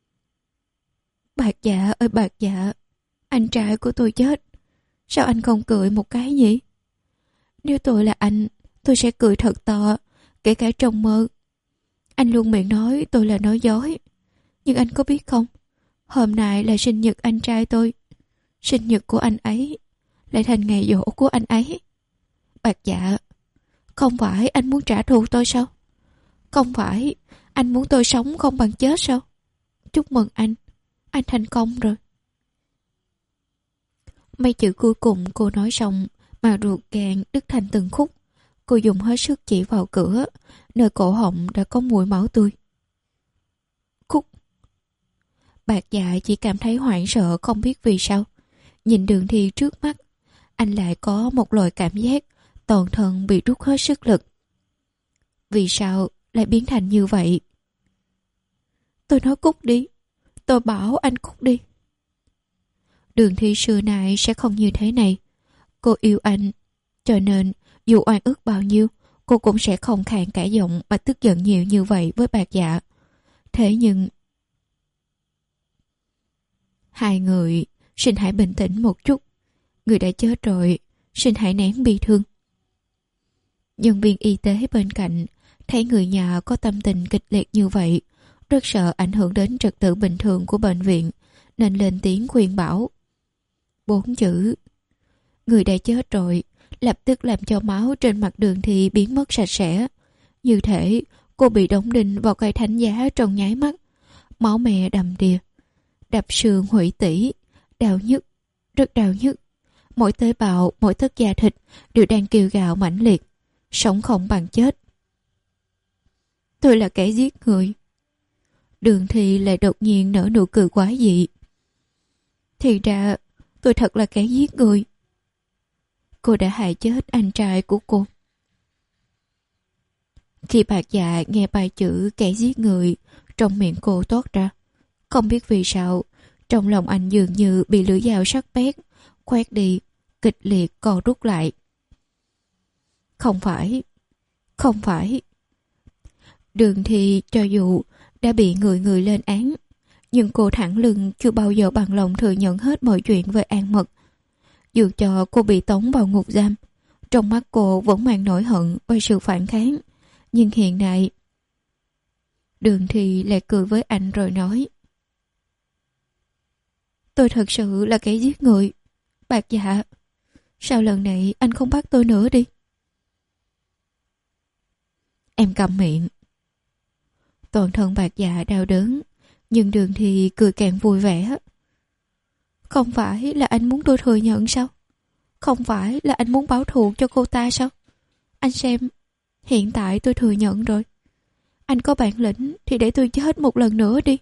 Speaker 1: Bạc Dạ ơi Bạc Dạ, anh trai của tôi chết, sao anh không cười một cái nhỉ? Nếu tôi là anh, tôi sẽ cười thật to, kể cả trong mơ. Anh luôn miệng nói tôi là nói dối, nhưng anh có biết không, hôm nay là sinh nhật anh trai tôi. Sinh nhật của anh ấy lại thành ngày giỗ của anh ấy. Bạc Dạ, không phải anh muốn trả thù tôi sao? Không phải anh muốn tôi sống không bằng chết sao? Chúc mừng anh, anh thành công rồi. Mấy chữ cuối cùng cô nói xong mà ruột gan đứt thành từng khúc. Cô dùng hết sức chỉ vào cửa, nơi cổ họng đã có mùi máu tươi. Khúc. Bạc Dạ chỉ cảm thấy hoảng sợ không biết vì sao. Nhìn Đường Thi trước mắt, anh lại có một loại cảm giác toàn thân bị rút hết sức lực. Vì sao lại biến thành như vậy? Tôi nói cút đi, tôi bảo anh cút đi. Đường Thi xưa nay sẽ không như thế này. Cô yêu anh, cho nên dù oan ức bao nhiêu, cô cũng sẽ không khàn cả giọng mà tức giận nhiều như vậy với Bạc Dạ. Thế nhưng hai người, xin hãy bình tĩnh một chút. Người đã chết rồi, xin hãy nén bi thương. Nhân viên y tế bên cạnh thấy người nhà có tâm tình kịch liệt như vậy, rất sợ ảnh hưởng đến trật tự bình thường của bệnh viện, nên lên tiếng khuyên bảo. Bốn chữ người đã chết rồi lập tức làm cho máu trên mặt Đường Thi biến mất sạch sẽ. Như thể cô bị đóng đinh vào cây thánh giá trong nháy mắt. Máu me đầm đìa, đập xương hủy tủy, đau nhức, rất đau nhức. Mỗi tế bào, mỗi tấc da thịt đều đang kêu gào mãnh liệt, sống không bằng chết. Tôi là kẻ giết người. Đường Thi lại đột nhiên nở nụ cười quái dị. Thì ra tôi thật là kẻ giết người. Cô đã hại chết anh trai của cô. Khi Bạc Dạ nghe bài chữ kẻ giết người trong miệng cô toát ra, không biết vì sao trong lòng anh dường như bị lưỡi dao sắc bén khoét đi, kịch liệt co rút lại. Không phải, không phải. Đường Thi cho dù đã bị người người lên án, nhưng cô thẳng lưng chưa bao giờ bằng lòng thừa nhận hết mọi chuyện về An Mật. Dù cho cô bị tống vào ngục giam, trong mắt cô vẫn mang nỗi hận và sự phản kháng. Nhưng hiện nay, Đường Thi lại cười với anh rồi nói: Tôi thật sự là kẻ giết người. Bạc Dạ, sao lần này anh không bắt tôi nữa đi? Em cầm miệng. Toàn thân Bạc Dạ đau đớn, nhưng Đường Thi cười càng vui vẻ. Không phải là anh muốn tôi thừa nhận sao? Không phải là anh muốn báo thù cho cô ta sao? Anh xem, hiện tại tôi thừa nhận rồi. Anh có bản lĩnh thì để tôi chết một lần nữa đi.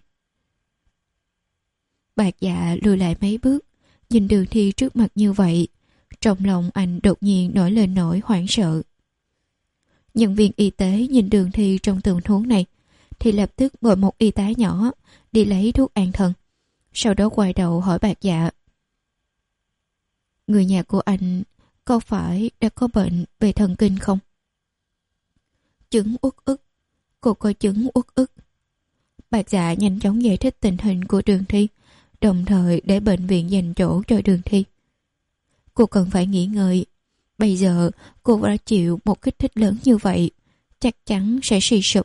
Speaker 1: Bạc Dạ lùi lại mấy bước, nhìn Đường Thi trước mặt như vậy. Trong lòng anh đột nhiên nổi lên nỗi hoảng sợ. Nhân viên y tế nhìn Đường Thi trong tình huống này thì lập tức gọi một y tá nhỏ đi lấy thuốc an thần. Sau đó quay đầu hỏi Bạc Dạ: người nhà của anh có phải đã có bệnh về thần kinh không? Chứng uất ức. Cô có chứng uất ức. Bạc Dạ nhanh chóng giải thích tình hình của Đường Thi, đồng thời để bệnh viện dành chỗ cho Đường Thi. Cô cần phải nghỉ ngơi. Bây giờ cô đã chịu một kích thích lớn như vậy, chắc chắn sẽ suy sụp.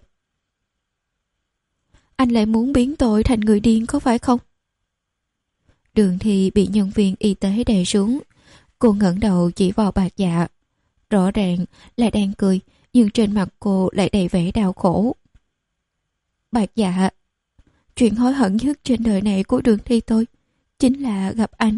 Speaker 1: Anh lại muốn biến tôi thành người điên có phải không? Đường Thi bị nhân viên y tế đè xuống. Cô ngẩng đầu chỉ vào Bạc Dạ. Rõ ràng là đang cười, nhưng trên mặt cô lại đầy vẻ đau khổ. Bạc Dạ, chuyện hối hận nhất trên đời này của Đường Thi tôi chính là gặp anh.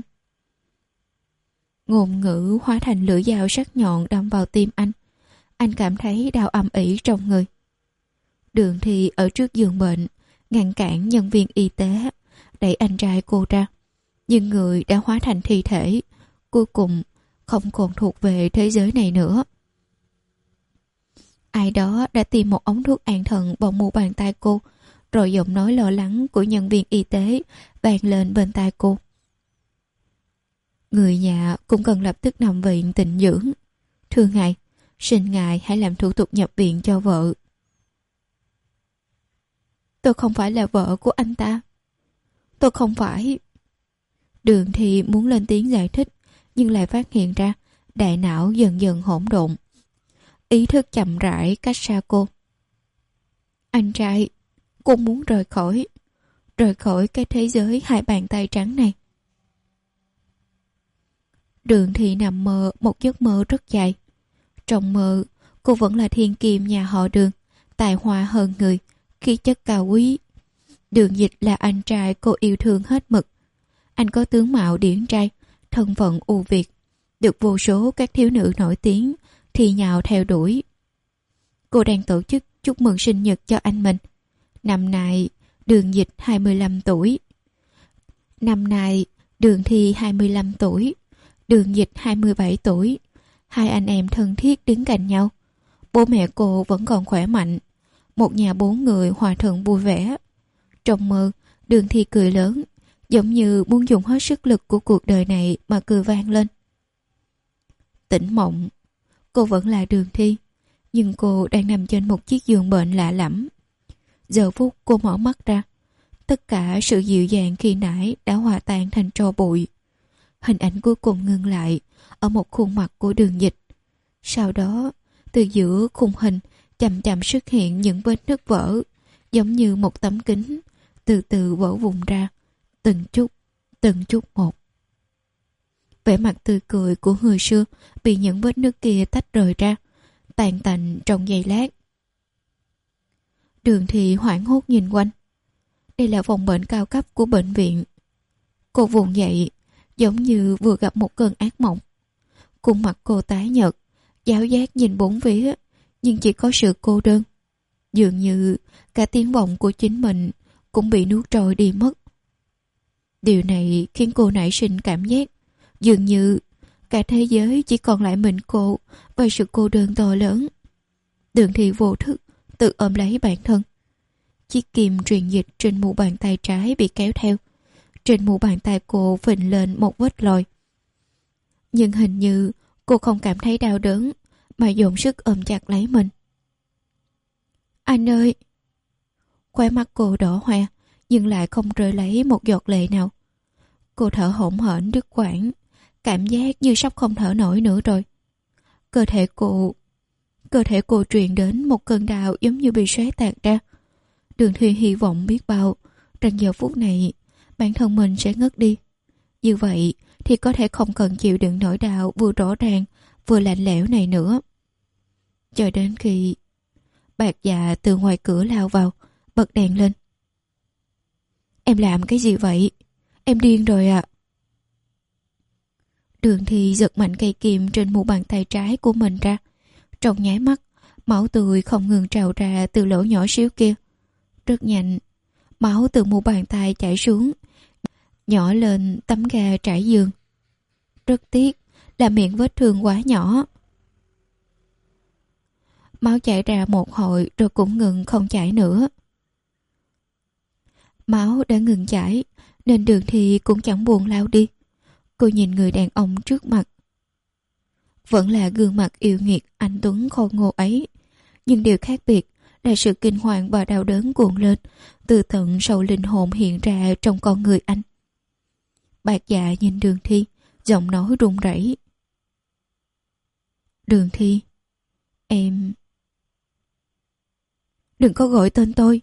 Speaker 1: Ngôn ngữ hóa thành lưỡi dao sắc nhọn đâm vào tim anh. Anh cảm thấy đau ầm ĩ trong người. Đường Thi ở trước giường bệnh ngăn cản nhân viên y tế, đẩy anh trai cô ra. Nhưng người đã hóa thành thi thể, cuối cùng không còn thuộc về thế giới này nữa. Ai đó đã tìm một ống thuốc an thần vào mu bàn tay cô, rồi giọng nói lo lắng của nhân viên y tế vang lên bên tai cô. Người nhà cũng cần lập tức nằm viện tịnh dưỡng. Thưa ngài, xin ngài hãy làm thủ tục nhập viện cho vợ. Tôi không phải là vợ của anh ta. Tôi không phải. Đường Thi muốn lên tiếng giải thích, nhưng lại phát hiện ra đại não dần dần hỗn độn. Ý thức chậm rãi cách xa cô. Anh trai, cô muốn rời khỏi, rời khỏi cái thế giới hai bàn tay trắng này. Đường Thi nằm mơ một giấc mơ rất dài. Trong mơ, cô vẫn là thiên kim nhà họ Đường, tài hoa hơn người, khí chất cao quý. Đường Dịch là anh trai cô yêu thương hết mực. Anh có tướng mạo điển trai, thân phận ưu việt, được vô số các thiếu nữ nổi tiếng thì nhào theo đuổi. Cô đang tổ chức chúc mừng sinh nhật cho anh mình. Năm nay, Đường Dịch hai mươi lăm tuổi. Năm nay, Đường Thi hai mươi lăm tuổi. Đường Dịch hai mươi bảy tuổi. Hai anh em thân thiết đứng cạnh nhau. Bố mẹ cô vẫn còn khỏe mạnh. Một nhà bốn người hòa thuận vui vẻ. Trong mơ, Đường Thi cười lớn, giống như muốn dùng hết sức lực của cuộc đời này mà cười vang lên. Tỉnh mộng, cô vẫn là Đường Thi, nhưng cô đang nằm trên một chiếc giường bệnh lạ lẫm. Giờ phút cô mở mắt ra, tất cả sự dịu dàng khi nãy đã hòa tan thành tro bụi. Hình ảnh cuối cùng ngưng lại ở một khuôn mặt của Đường Dịch. Sau đó, từ giữa khung hình chậm chậm xuất hiện những vết nứt vỡ, giống như một tấm kính từ từ vỡ vụn ra, từng chút, từng chút một. Vẻ mặt tươi cười của người xưa bị những vết nứt kia tách rời ra, tàn tành trong giây lát. Đường Thị hoảng hốt nhìn quanh. Đây là phòng bệnh cao cấp của bệnh viện. Cô vùng dậy, giống như vừa gặp một cơn ác mộng. Khuôn mặt cô tái nhợt, giáo giác nhìn bốn phía, nhưng chỉ có sự cô đơn. Dường như cả tiếng vọng của chính mình cũng bị nuốt trôi đi mất. Điều này khiến cô nảy sinh cảm giác dường như cả thế giới chỉ còn lại mình cô và sự cô đơn to lớn. Đường Thị vô thức tự ôm lấy bản thân. Chiếc kim truyền dịch trên mu bàn tay trái bị kéo theo. Trên mu bàn tay cô phình lên một vết lồi. Nhưng hình như cô không cảm thấy đau đớn, mà dồn sức ôm chặt lấy mình. Anh ơi! Khóe mắt cô đỏ hoe, nhưng lại không rơi lấy một giọt lệ nào. Cô thở hổn hển đứt quãng, cảm giác như sắp không thở nổi nữa rồi. Cơ thể cô... Cơ thể cô truyền đến một cơn đau giống như bị xé tạc ra. Đường Thi hy vọng biết bao rằng giờ phút này bản thân mình sẽ ngất đi. Như vậy thì có thể không cần chịu đựng nỗi đau vừa rõ ràng vừa lạnh lẽo này nữa. Cho đến khi Bạc Dạ từ ngoài cửa lao vào, bật đèn lên. Em làm cái gì vậy? Em điên rồi ạ. À? Đường Thi giật mạnh cây kim trên mu bàn tay trái của mình ra. Trong nháy mắt, Máu tươi không ngừng trào ra từ lỗ nhỏ xíu kia. Rất nhanh, máu từ mu bàn tay chảy xuống, nhỏ lên tấm ga trải giường. Rất tiếc là miệng vết thương quá nhỏ. Máu chảy ra một hồi rồi cũng ngừng không chảy nữa. Máu đã ngừng chảy nên Đường Thi cũng chẳng buồn lao đi. Cô nhìn người đàn ông trước mặt. Vẫn là gương mặt yêu nghiệt anh tuấn khôi ngô ấy, nhưng điều khác biệt là sự kinh hoàng và đau đớn cuộn lên từ tận sâu linh hồn hiện ra trong con người anh. Bạc Dạ nhìn Đường Thi, giọng nói run rẩy. Đường Thi, em... Đừng có gọi tên tôi.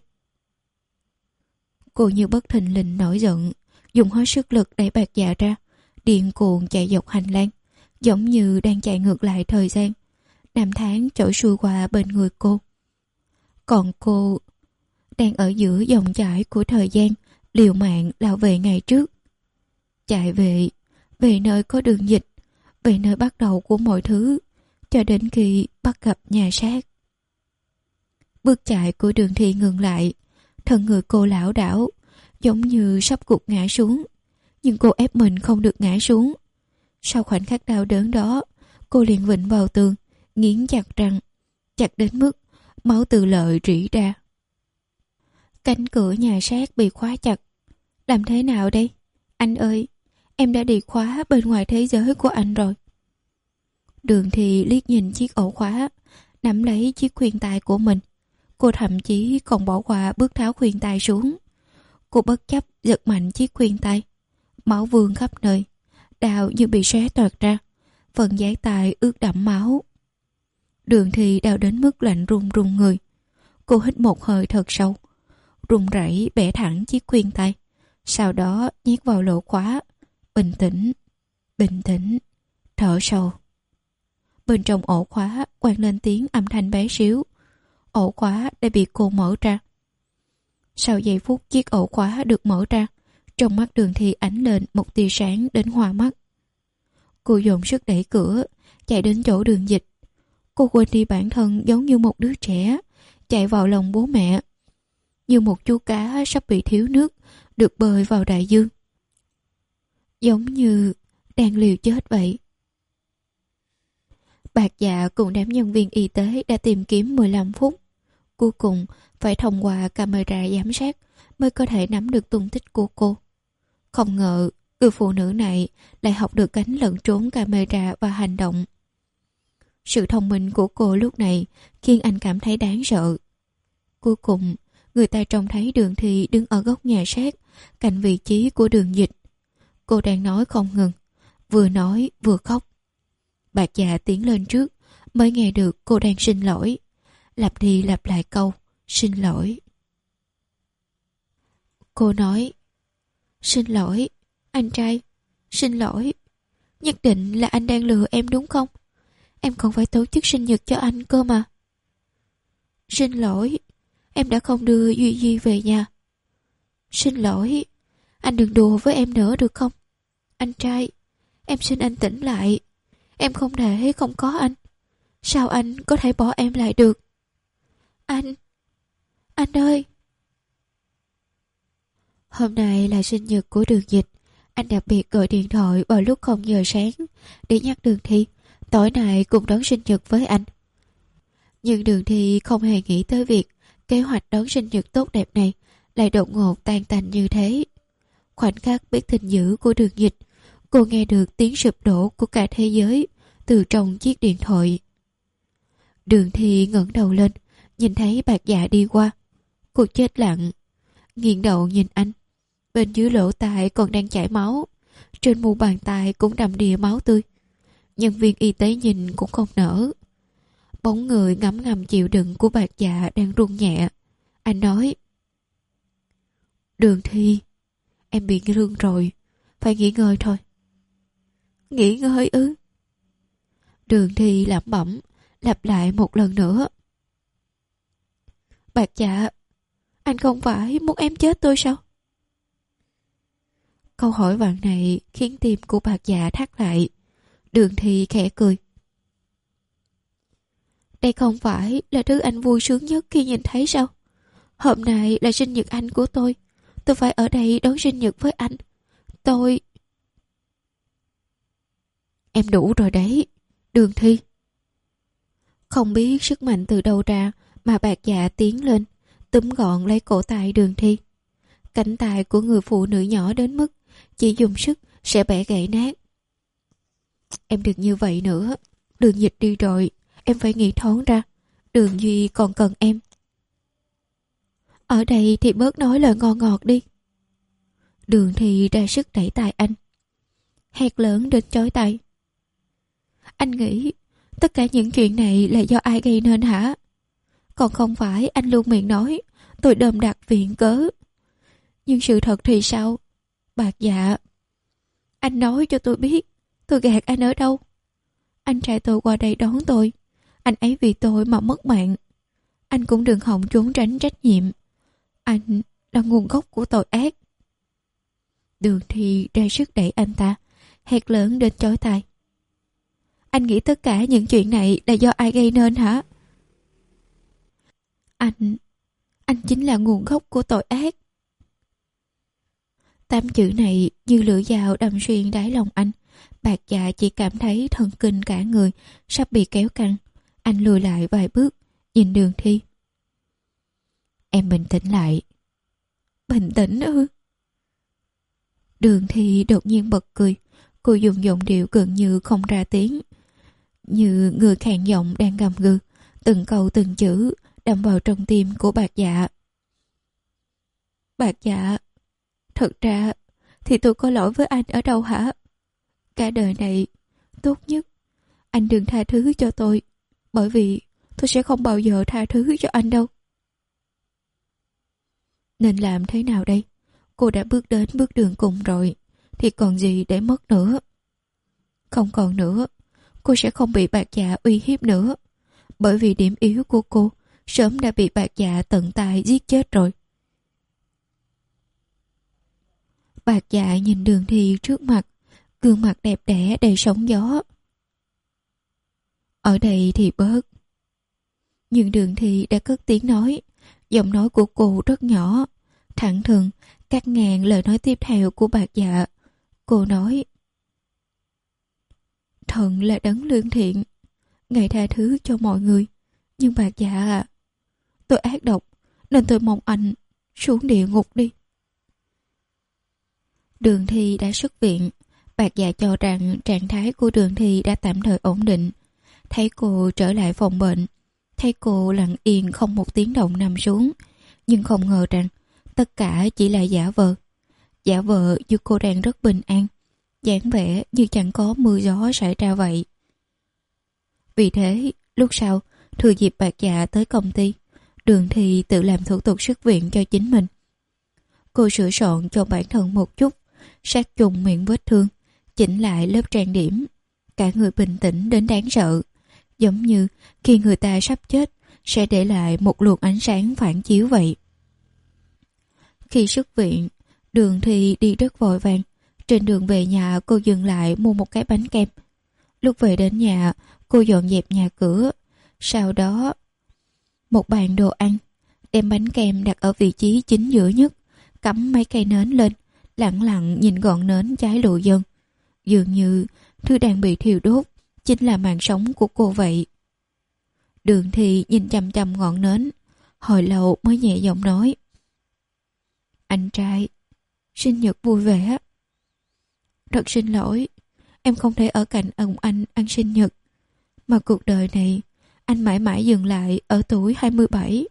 Speaker 1: Cô như bất thình lình nổi giận, dùng hết sức lực đẩy Bạc Dạ ra, điên cuồng chạy dọc hành lang, giống như đang chạy ngược lại thời gian. Năm tháng trôi xuôi qua bên người cô. Còn cô đang ở giữa dòng chảy của thời gian, liều mạng lao về ngày trước. Chạy về, về nơi có Đường Dịch, về nơi bắt đầu của mọi thứ, cho đến khi bắt gặp nhà xác. Bước chạy của Đường Thi ngừng lại, thân người cô lảo đảo, giống như sắp gục ngã xuống. Nhưng cô ép mình không được ngã xuống. Sau khoảnh khắc đau đớn đó, cô liền vịnh vào tường, nghiến chặt răng, chặt đến mức máu từ lợi rỉ ra. Cánh cửa nhà xác bị khóa chặt. Làm thế nào đây? Anh ơi, em đã bị khóa bên ngoài thế giới của anh rồi. Đường Thi liếc nhìn chiếc ổ khóa, nắm lấy chiếc khuyên tai của mình. Cô thậm chí còn bỏ qua bước tháo khuyên tai xuống. Cô bất chấp giật mạnh chiếc khuyên tai. Máu vương khắp nơi, đau như bị xé toạc ra, phần giái tai ướt đẫm máu. Đường Thi đau đến mức lạnh run run người. Cô hít một hơi thật sâu, run rẩy bẻ thẳng chiếc khuyên tai, sau đó nhét vào lỗ khóa. Bình tĩnh, bình tĩnh, thở sâu. Bên trong ổ khóa vang lên tiếng âm thanh bé xíu. Ổ khóa đã bị cô mở ra. Sau giây phút chiếc ổ khóa được mở ra, trong mắt Đường Thi ánh lên một tia sáng đến hoa mắt. Cô dồn sức đẩy cửa, chạy đến chỗ Đường Dịch. Cô quên đi bản thân giống như một đứa trẻ, chạy vào lòng bố mẹ. Như một chú cá sắp bị thiếu nước, được bơi vào đại dương. Giống như đang liều chết vậy. Bạc Dạ cùng đám nhân viên y tế đã tìm kiếm mười lăm phút. Cuối cùng phải thông qua camera giám sát mới có thể nắm được tung tích của cô. Không ngờ người phụ nữ này lại học được cánh lẫn trốn camera và hành động. Sự thông minh của cô lúc này khiến anh cảm thấy đáng sợ. Cuối cùng, người ta trông thấy Đường Thi đứng ở góc nhà xác, cạnh vị trí của Đường Dịch. Cô đang nói không ngừng, vừa nói vừa khóc. Bạc Dạ tiến lên trước, mới nghe được cô đang xin lỗi. Lặp đi lặp lại câu, xin lỗi. Cô nói, xin lỗi, anh trai, xin lỗi. Nhất định là anh đang lừa em đúng không? Em còn phải tổ chức sinh nhật cho anh cơ mà. Xin lỗi, em đã không đưa Duy Duy về nhà. Xin lỗi, anh đừng đùa với em nữa được không? Anh trai, em xin anh tỉnh lại. Em không thể không có anh. Sao anh có thể bỏ em lại được? Anh, anh ơi. Hôm nay là sinh nhật của Đường Dịch. Anh đặc biệt gọi điện thoại vào lúc không giờ sáng để nhắc Đường Thi tối nay cùng đón sinh nhật với anh. Nhưng Đường Thi không hề nghĩ tới việc kế hoạch đón sinh nhật tốt đẹp này lại đột ngột tan tành như thế. Khoảnh khắc biết tin dữ của Đường Dịch, cô nghe được tiếng sụp đổ của cả thế giới từ trong chiếc điện thoại. Đường Thi ngẩng đầu lên, nhìn thấy Bạc Dạ đi qua. Cô chết lặng, nghiêng đầu nhìn anh. Bên dưới lỗ tai còn đang chảy máu, trên mu bàn tay cũng đầm đìa máu tươi. Nhân viên y tế nhìn cũng không nỡ. Bóng người ngấm ngầm chịu đựng của Bạc Dạ đang run nhẹ. Anh nói, Đường Thi, em bị thương rồi, phải nghỉ ngơi thôi. Nghỉ ngơi ư? Đường Thi lẩm bẩm, lặp lại một lần nữa. Bạc Dạ, anh không phải muốn em chết tôi sao? Câu hỏi vàng này khiến tim của Bạc Dạ thắt lại. Đường Thi khẽ cười. Đây không phải là thứ anh vui sướng nhất khi nhìn thấy sao? Hôm nay là sinh nhật anh của tôi. Tôi phải ở đây đón sinh nhật với anh. Tôi... Em đủ rồi đấy, Đường Thi. Không biết sức mạnh từ đâu ra mà bạc dạ tiến lên, túm gọn lấy cổ tay Đường Thi. Cánh tay của người phụ nữ nhỏ đến mức chỉ dùng sức sẽ bẻ gãy nát. Em đừng như vậy nữa. Đường Dịch đi rồi, em phải nghĩ thoáng ra. Đường Duy còn cần em. Ở đây thì bớt nói lời ngon ngọt đi. Đường Thi ra sức đẩy tay anh, hét lớn đến chói tai. Anh nghĩ tất cả những chuyện này là do ai gây nên hả? Còn không phải anh luôn miệng nói tôi đơm đặt viện cớ. Nhưng sự thật thì sao? Bạc dạ, anh nói cho tôi biết tôi gạt anh ở đâu. Anh trai tôi qua đây đón tôi, anh ấy vì tôi mà mất mạng. Anh cũng đừng hòng trốn tránh trách nhiệm. Anh là nguồn gốc của tội ác. Đường Thi ra sức đẩy anh ta, hét lớn đến chói tai. Anh nghĩ tất cả những chuyện này là do ai gây nên hả? Anh, anh chính là nguồn gốc của tội ác. Tám chữ này như lưỡi dao đâm xuyên đáy lòng anh. Bạc dạ chỉ cảm thấy thần kinh cả người sắp bị kéo căng. Anh lùi lại vài bước, nhìn Đường Thi. Em bình tĩnh lại. Bình tĩnh ư? Đường Thi đột nhiên bật cười. Cô dùng giọng điệu gần như không ra tiếng, như người khàn giọng đang gầm gừ, từng câu từng chữ đâm vào trong tim của bạc dạ. Bạc dạ, thật ra thì tôi có lỗi với anh ở đâu hả? Cả đời này, tốt nhất anh đừng tha thứ cho tôi, bởi vì tôi sẽ không bao giờ tha thứ cho anh đâu. Nên làm thế nào đây? Cô đã bước đến bước đường cùng rồi, thì còn gì để mất nữa. Không còn nữa, cô sẽ không bị bạc dạ uy hiếp nữa, bởi vì điểm yếu của cô sớm đã bị bạc dạ tận tay giết chết rồi. Bạc dạ nhìn Đường Thi trước mặt, gương mặt đẹp đẽ đầy sóng gió. Ở đây thì bớt. Nhưng Đường Thi đã cất tiếng nói, giọng nói của cô rất nhỏ, thẳng thừng cắt ngang lời nói tiếp theo của bạc dạ. Cô nói: Thần là đấng lương thiện, Ngài tha thứ cho mọi người. Nhưng bạc dạ à, tôi ác độc, nên tôi mong anh xuống địa ngục đi. Đường Thi đã xuất viện. Bạc dạ cho rằng trạng thái của Đường Thi đã tạm thời ổn định. Thấy cô trở lại phòng bệnh, thấy cô lặng yên không một tiếng động nằm xuống, nhưng không ngờ rằng tất cả chỉ là giả vờ. Giả vờ như cô đang rất bình an, dáng vẻ như chẳng có mưa gió xảy ra vậy. Vì thế, lúc sau, thừa dịp bạc dạ tới công ty, Đường Thi tự làm thủ tục xuất viện cho chính mình. Cô sửa soạn cho bản thân một chút, sát trùng miệng vết thương, chỉnh lại lớp trang điểm. Cả người bình tĩnh đến đáng sợ, giống như khi người ta sắp chết sẽ để lại một luồng ánh sáng phản chiếu vậy. Khi xuất viện, Đường Thi đi rất vội vàng. Trên đường về nhà cô dừng lại mua một cái bánh kem. Lúc về đến nhà, cô dọn dẹp nhà cửa. Sau đó, một bàn đồ ăn, đem bánh kem đặt ở vị trí chính giữa nhất, cắm mấy cây nến lên, lặng lặng nhìn ngọn nến cháy lụa dần. Dường như thứ đang bị thiêu đốt chính là mạng sống của cô vậy. Đường Thi nhìn chằm chằm ngọn nến, hồi lâu mới nhẹ giọng nói: Anh trai, sinh nhật vui vẻ. Thật xin lỗi, em không thể ở cạnh ông anh ăn sinh nhật, mà cuộc đời này anh mãi mãi dừng lại ở tuổi hai mươi bảy.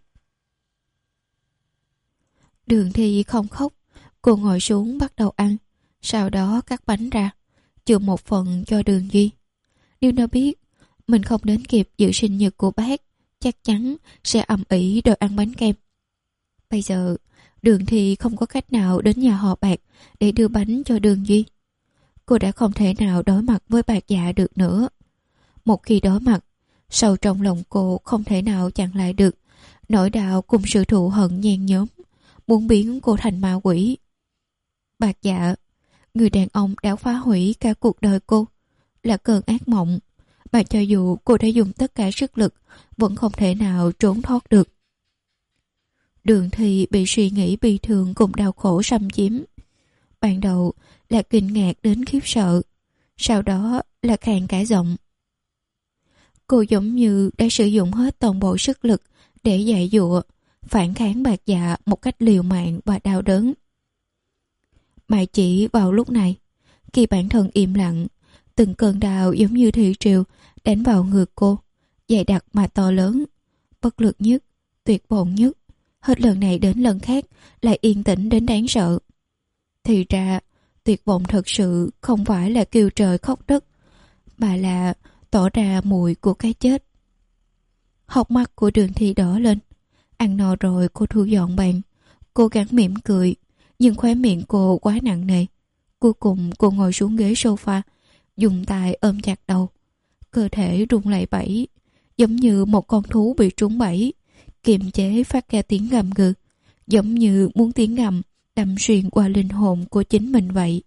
Speaker 1: Đường Thi không khóc. Cô ngồi xuống bắt đầu ăn, sau đó cắt bánh ra, chừa một phần cho Đường Duy. Nếu nó biết mình không đến kịp dự sinh nhật của bác, chắc chắn sẽ ầm ĩ đòi ăn bánh kem. Bây giờ Đường Thi không có cách nào đến nhà họ Bạc để đưa bánh cho Đường Duy. Cô đã không thể nào đối mặt với bạc dạ được nữa. Một khi đối mặt, sâu trong lòng cô không thể nào chặn lại được nỗi đau cùng sự thù hận nhen nhóm, muốn biến cô thành ma quỷ. Bạc dạ, người đàn ông đã phá hủy cả cuộc đời cô, là cơn ác mộng, mà cho dù cô đã dùng tất cả sức lực vẫn không thể nào trốn thoát được. Đường Thi bị suy nghĩ bi thương cùng đau khổ xâm chiếm. Ban đầu là kinh ngạc đến khiếp sợ, sau đó là khàn cả giọng. Cô giống như đã sử dụng hết toàn bộ sức lực để dạy dụa, phản kháng Bạc Dạ một cách liều mạng và đau đớn. Mà chỉ vào lúc này, khi bản thân im lặng, từng cơn đau giống như thủy triều đánh vào người cô, dày đặc mà to lớn, bất lực nhất, tuyệt vọng nhất, hết lần này đến lần khác lại yên tĩnh đến đáng sợ. Thì ra, tuyệt vọng thật sự không phải là kêu trời khóc đất, mà là tỏ ra mùi của cái chết. Hốc mắt của Đường Thi đỏ lên. Ăn no rồi cô thu dọn bàn, cố gắng mỉm cười, nhưng khóe miệng cô quá nặng nề. Cuối cùng cô ngồi xuống ghế sofa, dùng tay ôm chặt đầu. Cơ thể rung lẩy bẩy, giống như một con thú bị trúng bẫy, kiềm chế phát ra tiếng gầm gừ, giống như muốn tiếng gầm đâm xuyên qua linh hồn của chính mình vậy.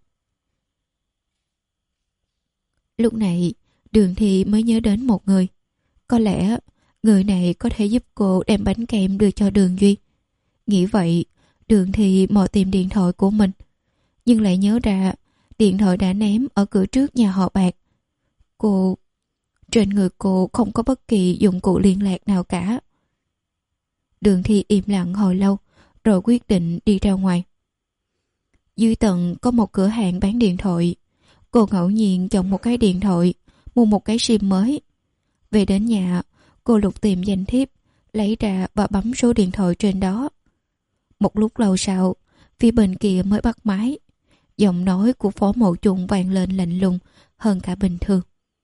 Speaker 1: Lúc này, Đường Thi mới nhớ đến một người. Có lẽ người này có thể giúp cô đem bánh kem đưa cho Đường Duy. Nghĩ vậy, Đường Thi mò tìm điện thoại của mình, nhưng lại nhớ ra điện thoại đã ném ở cửa trước nhà họ Bạc. Cô... Trên người cô không có bất kỳ dụng cụ liên lạc nào cả. Đường Thi im lặng hồi lâu, rồi quyết định đi ra ngoài. Dưới tầng có một cửa hàng bán điện thoại. Cô ngẫu nhiên chọn một cái điện thoại, mua một cái sim mới. Về đến nhà, cô lục tìm danh thiếp, lấy ra và bấm số điện thoại trên đó. Một lúc lâu sau, phía bên kia mới bắt máy. Giọng nói của Phó Mậu Trung vang lên lạnh lùng hơn cả bình thường.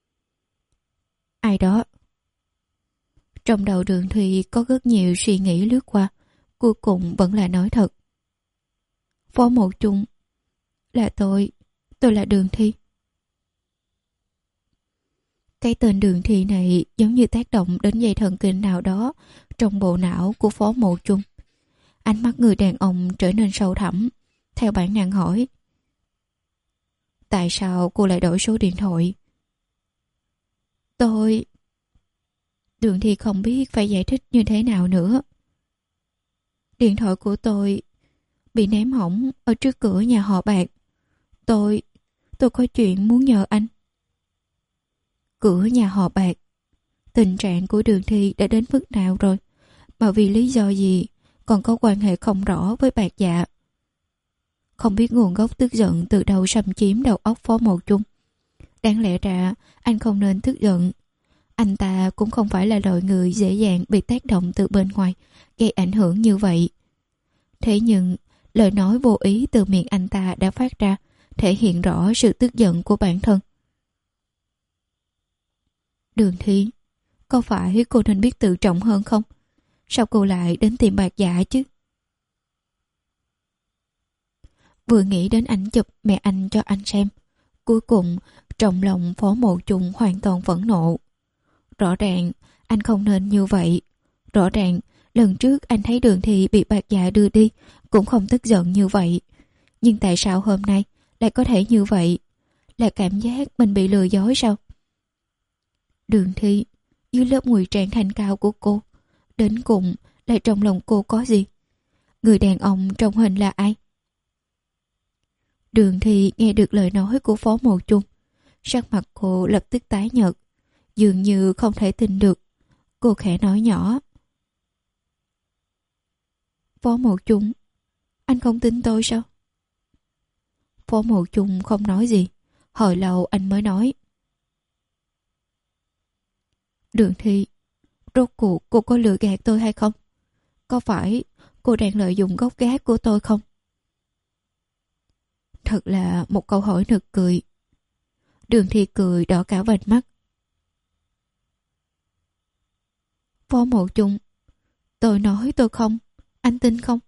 Speaker 1: Ai đó? Trong đầu Đường Thi có rất nhiều suy nghĩ lướt qua, cuối cùng vẫn là nói thật. Phó Mậu Trung, là tôi, tôi là Đường Thi. Cái tên Đường Thi này giống như tác động đến dây thần kinh nào đó trong bộ não của Phó Mậu Trung. Ánh mắt người đàn ông trở nên sâu thẳm, theo bản năng hỏi. Tại sao cô lại đổi số điện thoại? Tôi... Đường Thi không biết phải giải thích như thế nào nữa. Điện thoại của tôi bị ném hỏng ở trước cửa nhà họ Bạc. Tôi... tôi có chuyện muốn nhờ anh. Cửa nhà họ Bạc. Tình trạng của Đường Thi đã đến mức nào rồi, mà vì lý do gì còn có quan hệ không rõ với Bạc Dạ. Không biết nguồn gốc tức giận từ đâu xâm chiếm đầu óc Phó Mậu Trung. Đáng lẽ ra anh không nên tức giận. Anh ta cũng không phải là loại người dễ dàng bị tác động từ bên ngoài, gây ảnh hưởng như vậy. Thế nhưng, lời nói vô ý từ miệng anh ta đã phát ra, thể hiện rõ sự tức giận của bản thân. Đường Thi, có phải cô nên biết tự trọng hơn không? Sao cô lại đến tìm Bạc Dạ chứ? Vừa nghĩ đến ảnh chụp mẹ anh cho anh xem, cuối cùng trong lòng Phó Mậu Trung hoàn toàn phẫn nộ. Rõ ràng anh không nên như vậy. Rõ ràng lần trước anh thấy Đường Thi bị Bạc Dạ đưa đi cũng không tức giận như vậy. Nhưng tại sao hôm nay lại có thể như vậy? Là cảm giác mình bị lừa dối sao? Đường Thi, dưới lớp ngụy trang thanh cao của cô, đến cùng lại trong lòng cô có gì? Người đàn ông trong hình là ai? Đường Thi nghe được lời nói của Phó Mậu Trung, sắc mặt cô lập tức tái nhợt, dường như không thể tin được. Cô khẽ nói nhỏ. Phó Mậu Trung, anh không tin tôi sao? Phó Mậu Trung không nói gì. Hồi lâu anh mới nói. Đường Thi, rốt cuộc cô có lừa gạt tôi hay không? Có phải cô đang lợi dụng gốc gác của tôi không? Thật là một câu hỏi nực cười. Đường Thi cười đỏ cả vành mắt. Phó Mậu Trung, tôi nói tôi không, anh tin không?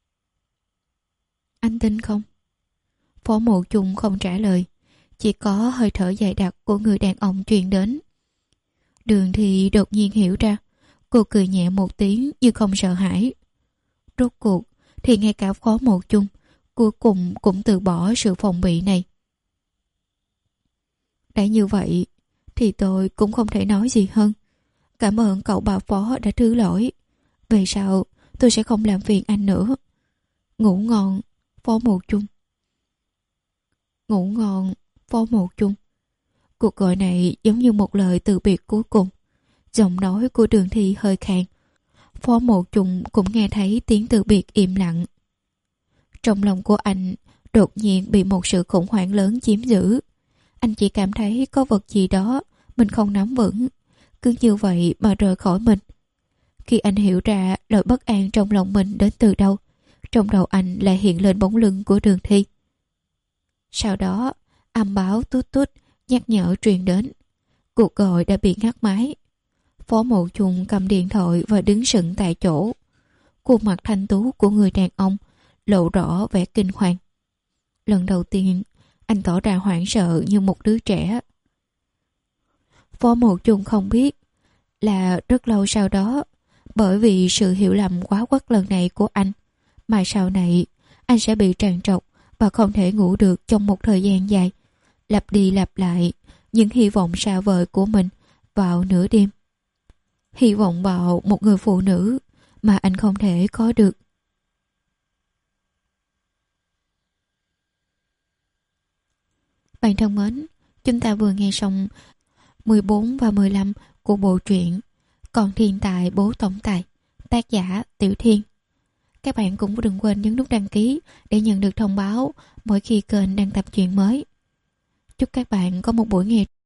Speaker 1: Anh tin không? Phó Mậu Trung không trả lời, chỉ có hơi thở dày đặc của người đàn ông truyền đến. Đường Thi đột nhiên hiểu ra, cô cười nhẹ một tiếng như không sợ hãi. Rốt cuộc thì ngay cả Phó Mậu Trung cuối cùng cũng từ bỏ sự phòng bị này. Đã như vậy thì tôi cũng không thể nói gì hơn. Cảm ơn cậu bà phó đã thứ lỗi. Về sau tôi sẽ không làm phiền anh nữa. Ngủ ngon, Phó Mộ Chung. Ngủ ngon, Phó Mộ Chung. Cuộc gọi này giống như một lời từ biệt cuối cùng. Giọng nói của Đường Thi hơi khàn. Phó Mộ Chung cũng nghe thấy tiếng từ biệt im lặng. Trong lòng của anh đột nhiên bị một sự khủng hoảng lớn chiếm giữ. Anh chỉ cảm thấy có vật gì đó mình không nắm vững, cứ như vậy mà rời khỏi mình. Khi anh hiểu ra nỗi bất an trong lòng mình đến từ đâu, trong đầu anh lại hiện lên bóng lưng của Đường Thi. Sau đó, âm báo tút tút nhắc nhở truyền đến. Cuộc gọi đã bị ngắt máy. Phó Mộ Chung cầm điện thoại và đứng sững tại chỗ. Khuôn mặt thanh tú của người đàn ông lộ rõ vẻ kinh hoàng. Lần đầu tiên, anh tỏ ra hoảng sợ như một đứa trẻ. Phó Mộ Chung không biết là rất lâu sau đó, bởi vì sự hiểu lầm quá quắt lần này của anh, mà sau này anh sẽ bị trằn trọc và không thể ngủ được trong một thời gian dài, lặp đi lặp lại những hy vọng xa vời của mình vào nửa đêm. Hy vọng vào một người phụ nữ mà anh không thể có được. Bạn thân mến, chúng ta vừa nghe xong mười bốn và mười lăm của bộ truyện Còn Thiên Tài Bố Tổng Tài, tác giả Tiểu Thiên. Các bạn cũng đừng quên nhấn nút đăng ký để nhận được thông báo mỗi khi kênh đăng tập truyện mới. Chúc các bạn có một buổi nghe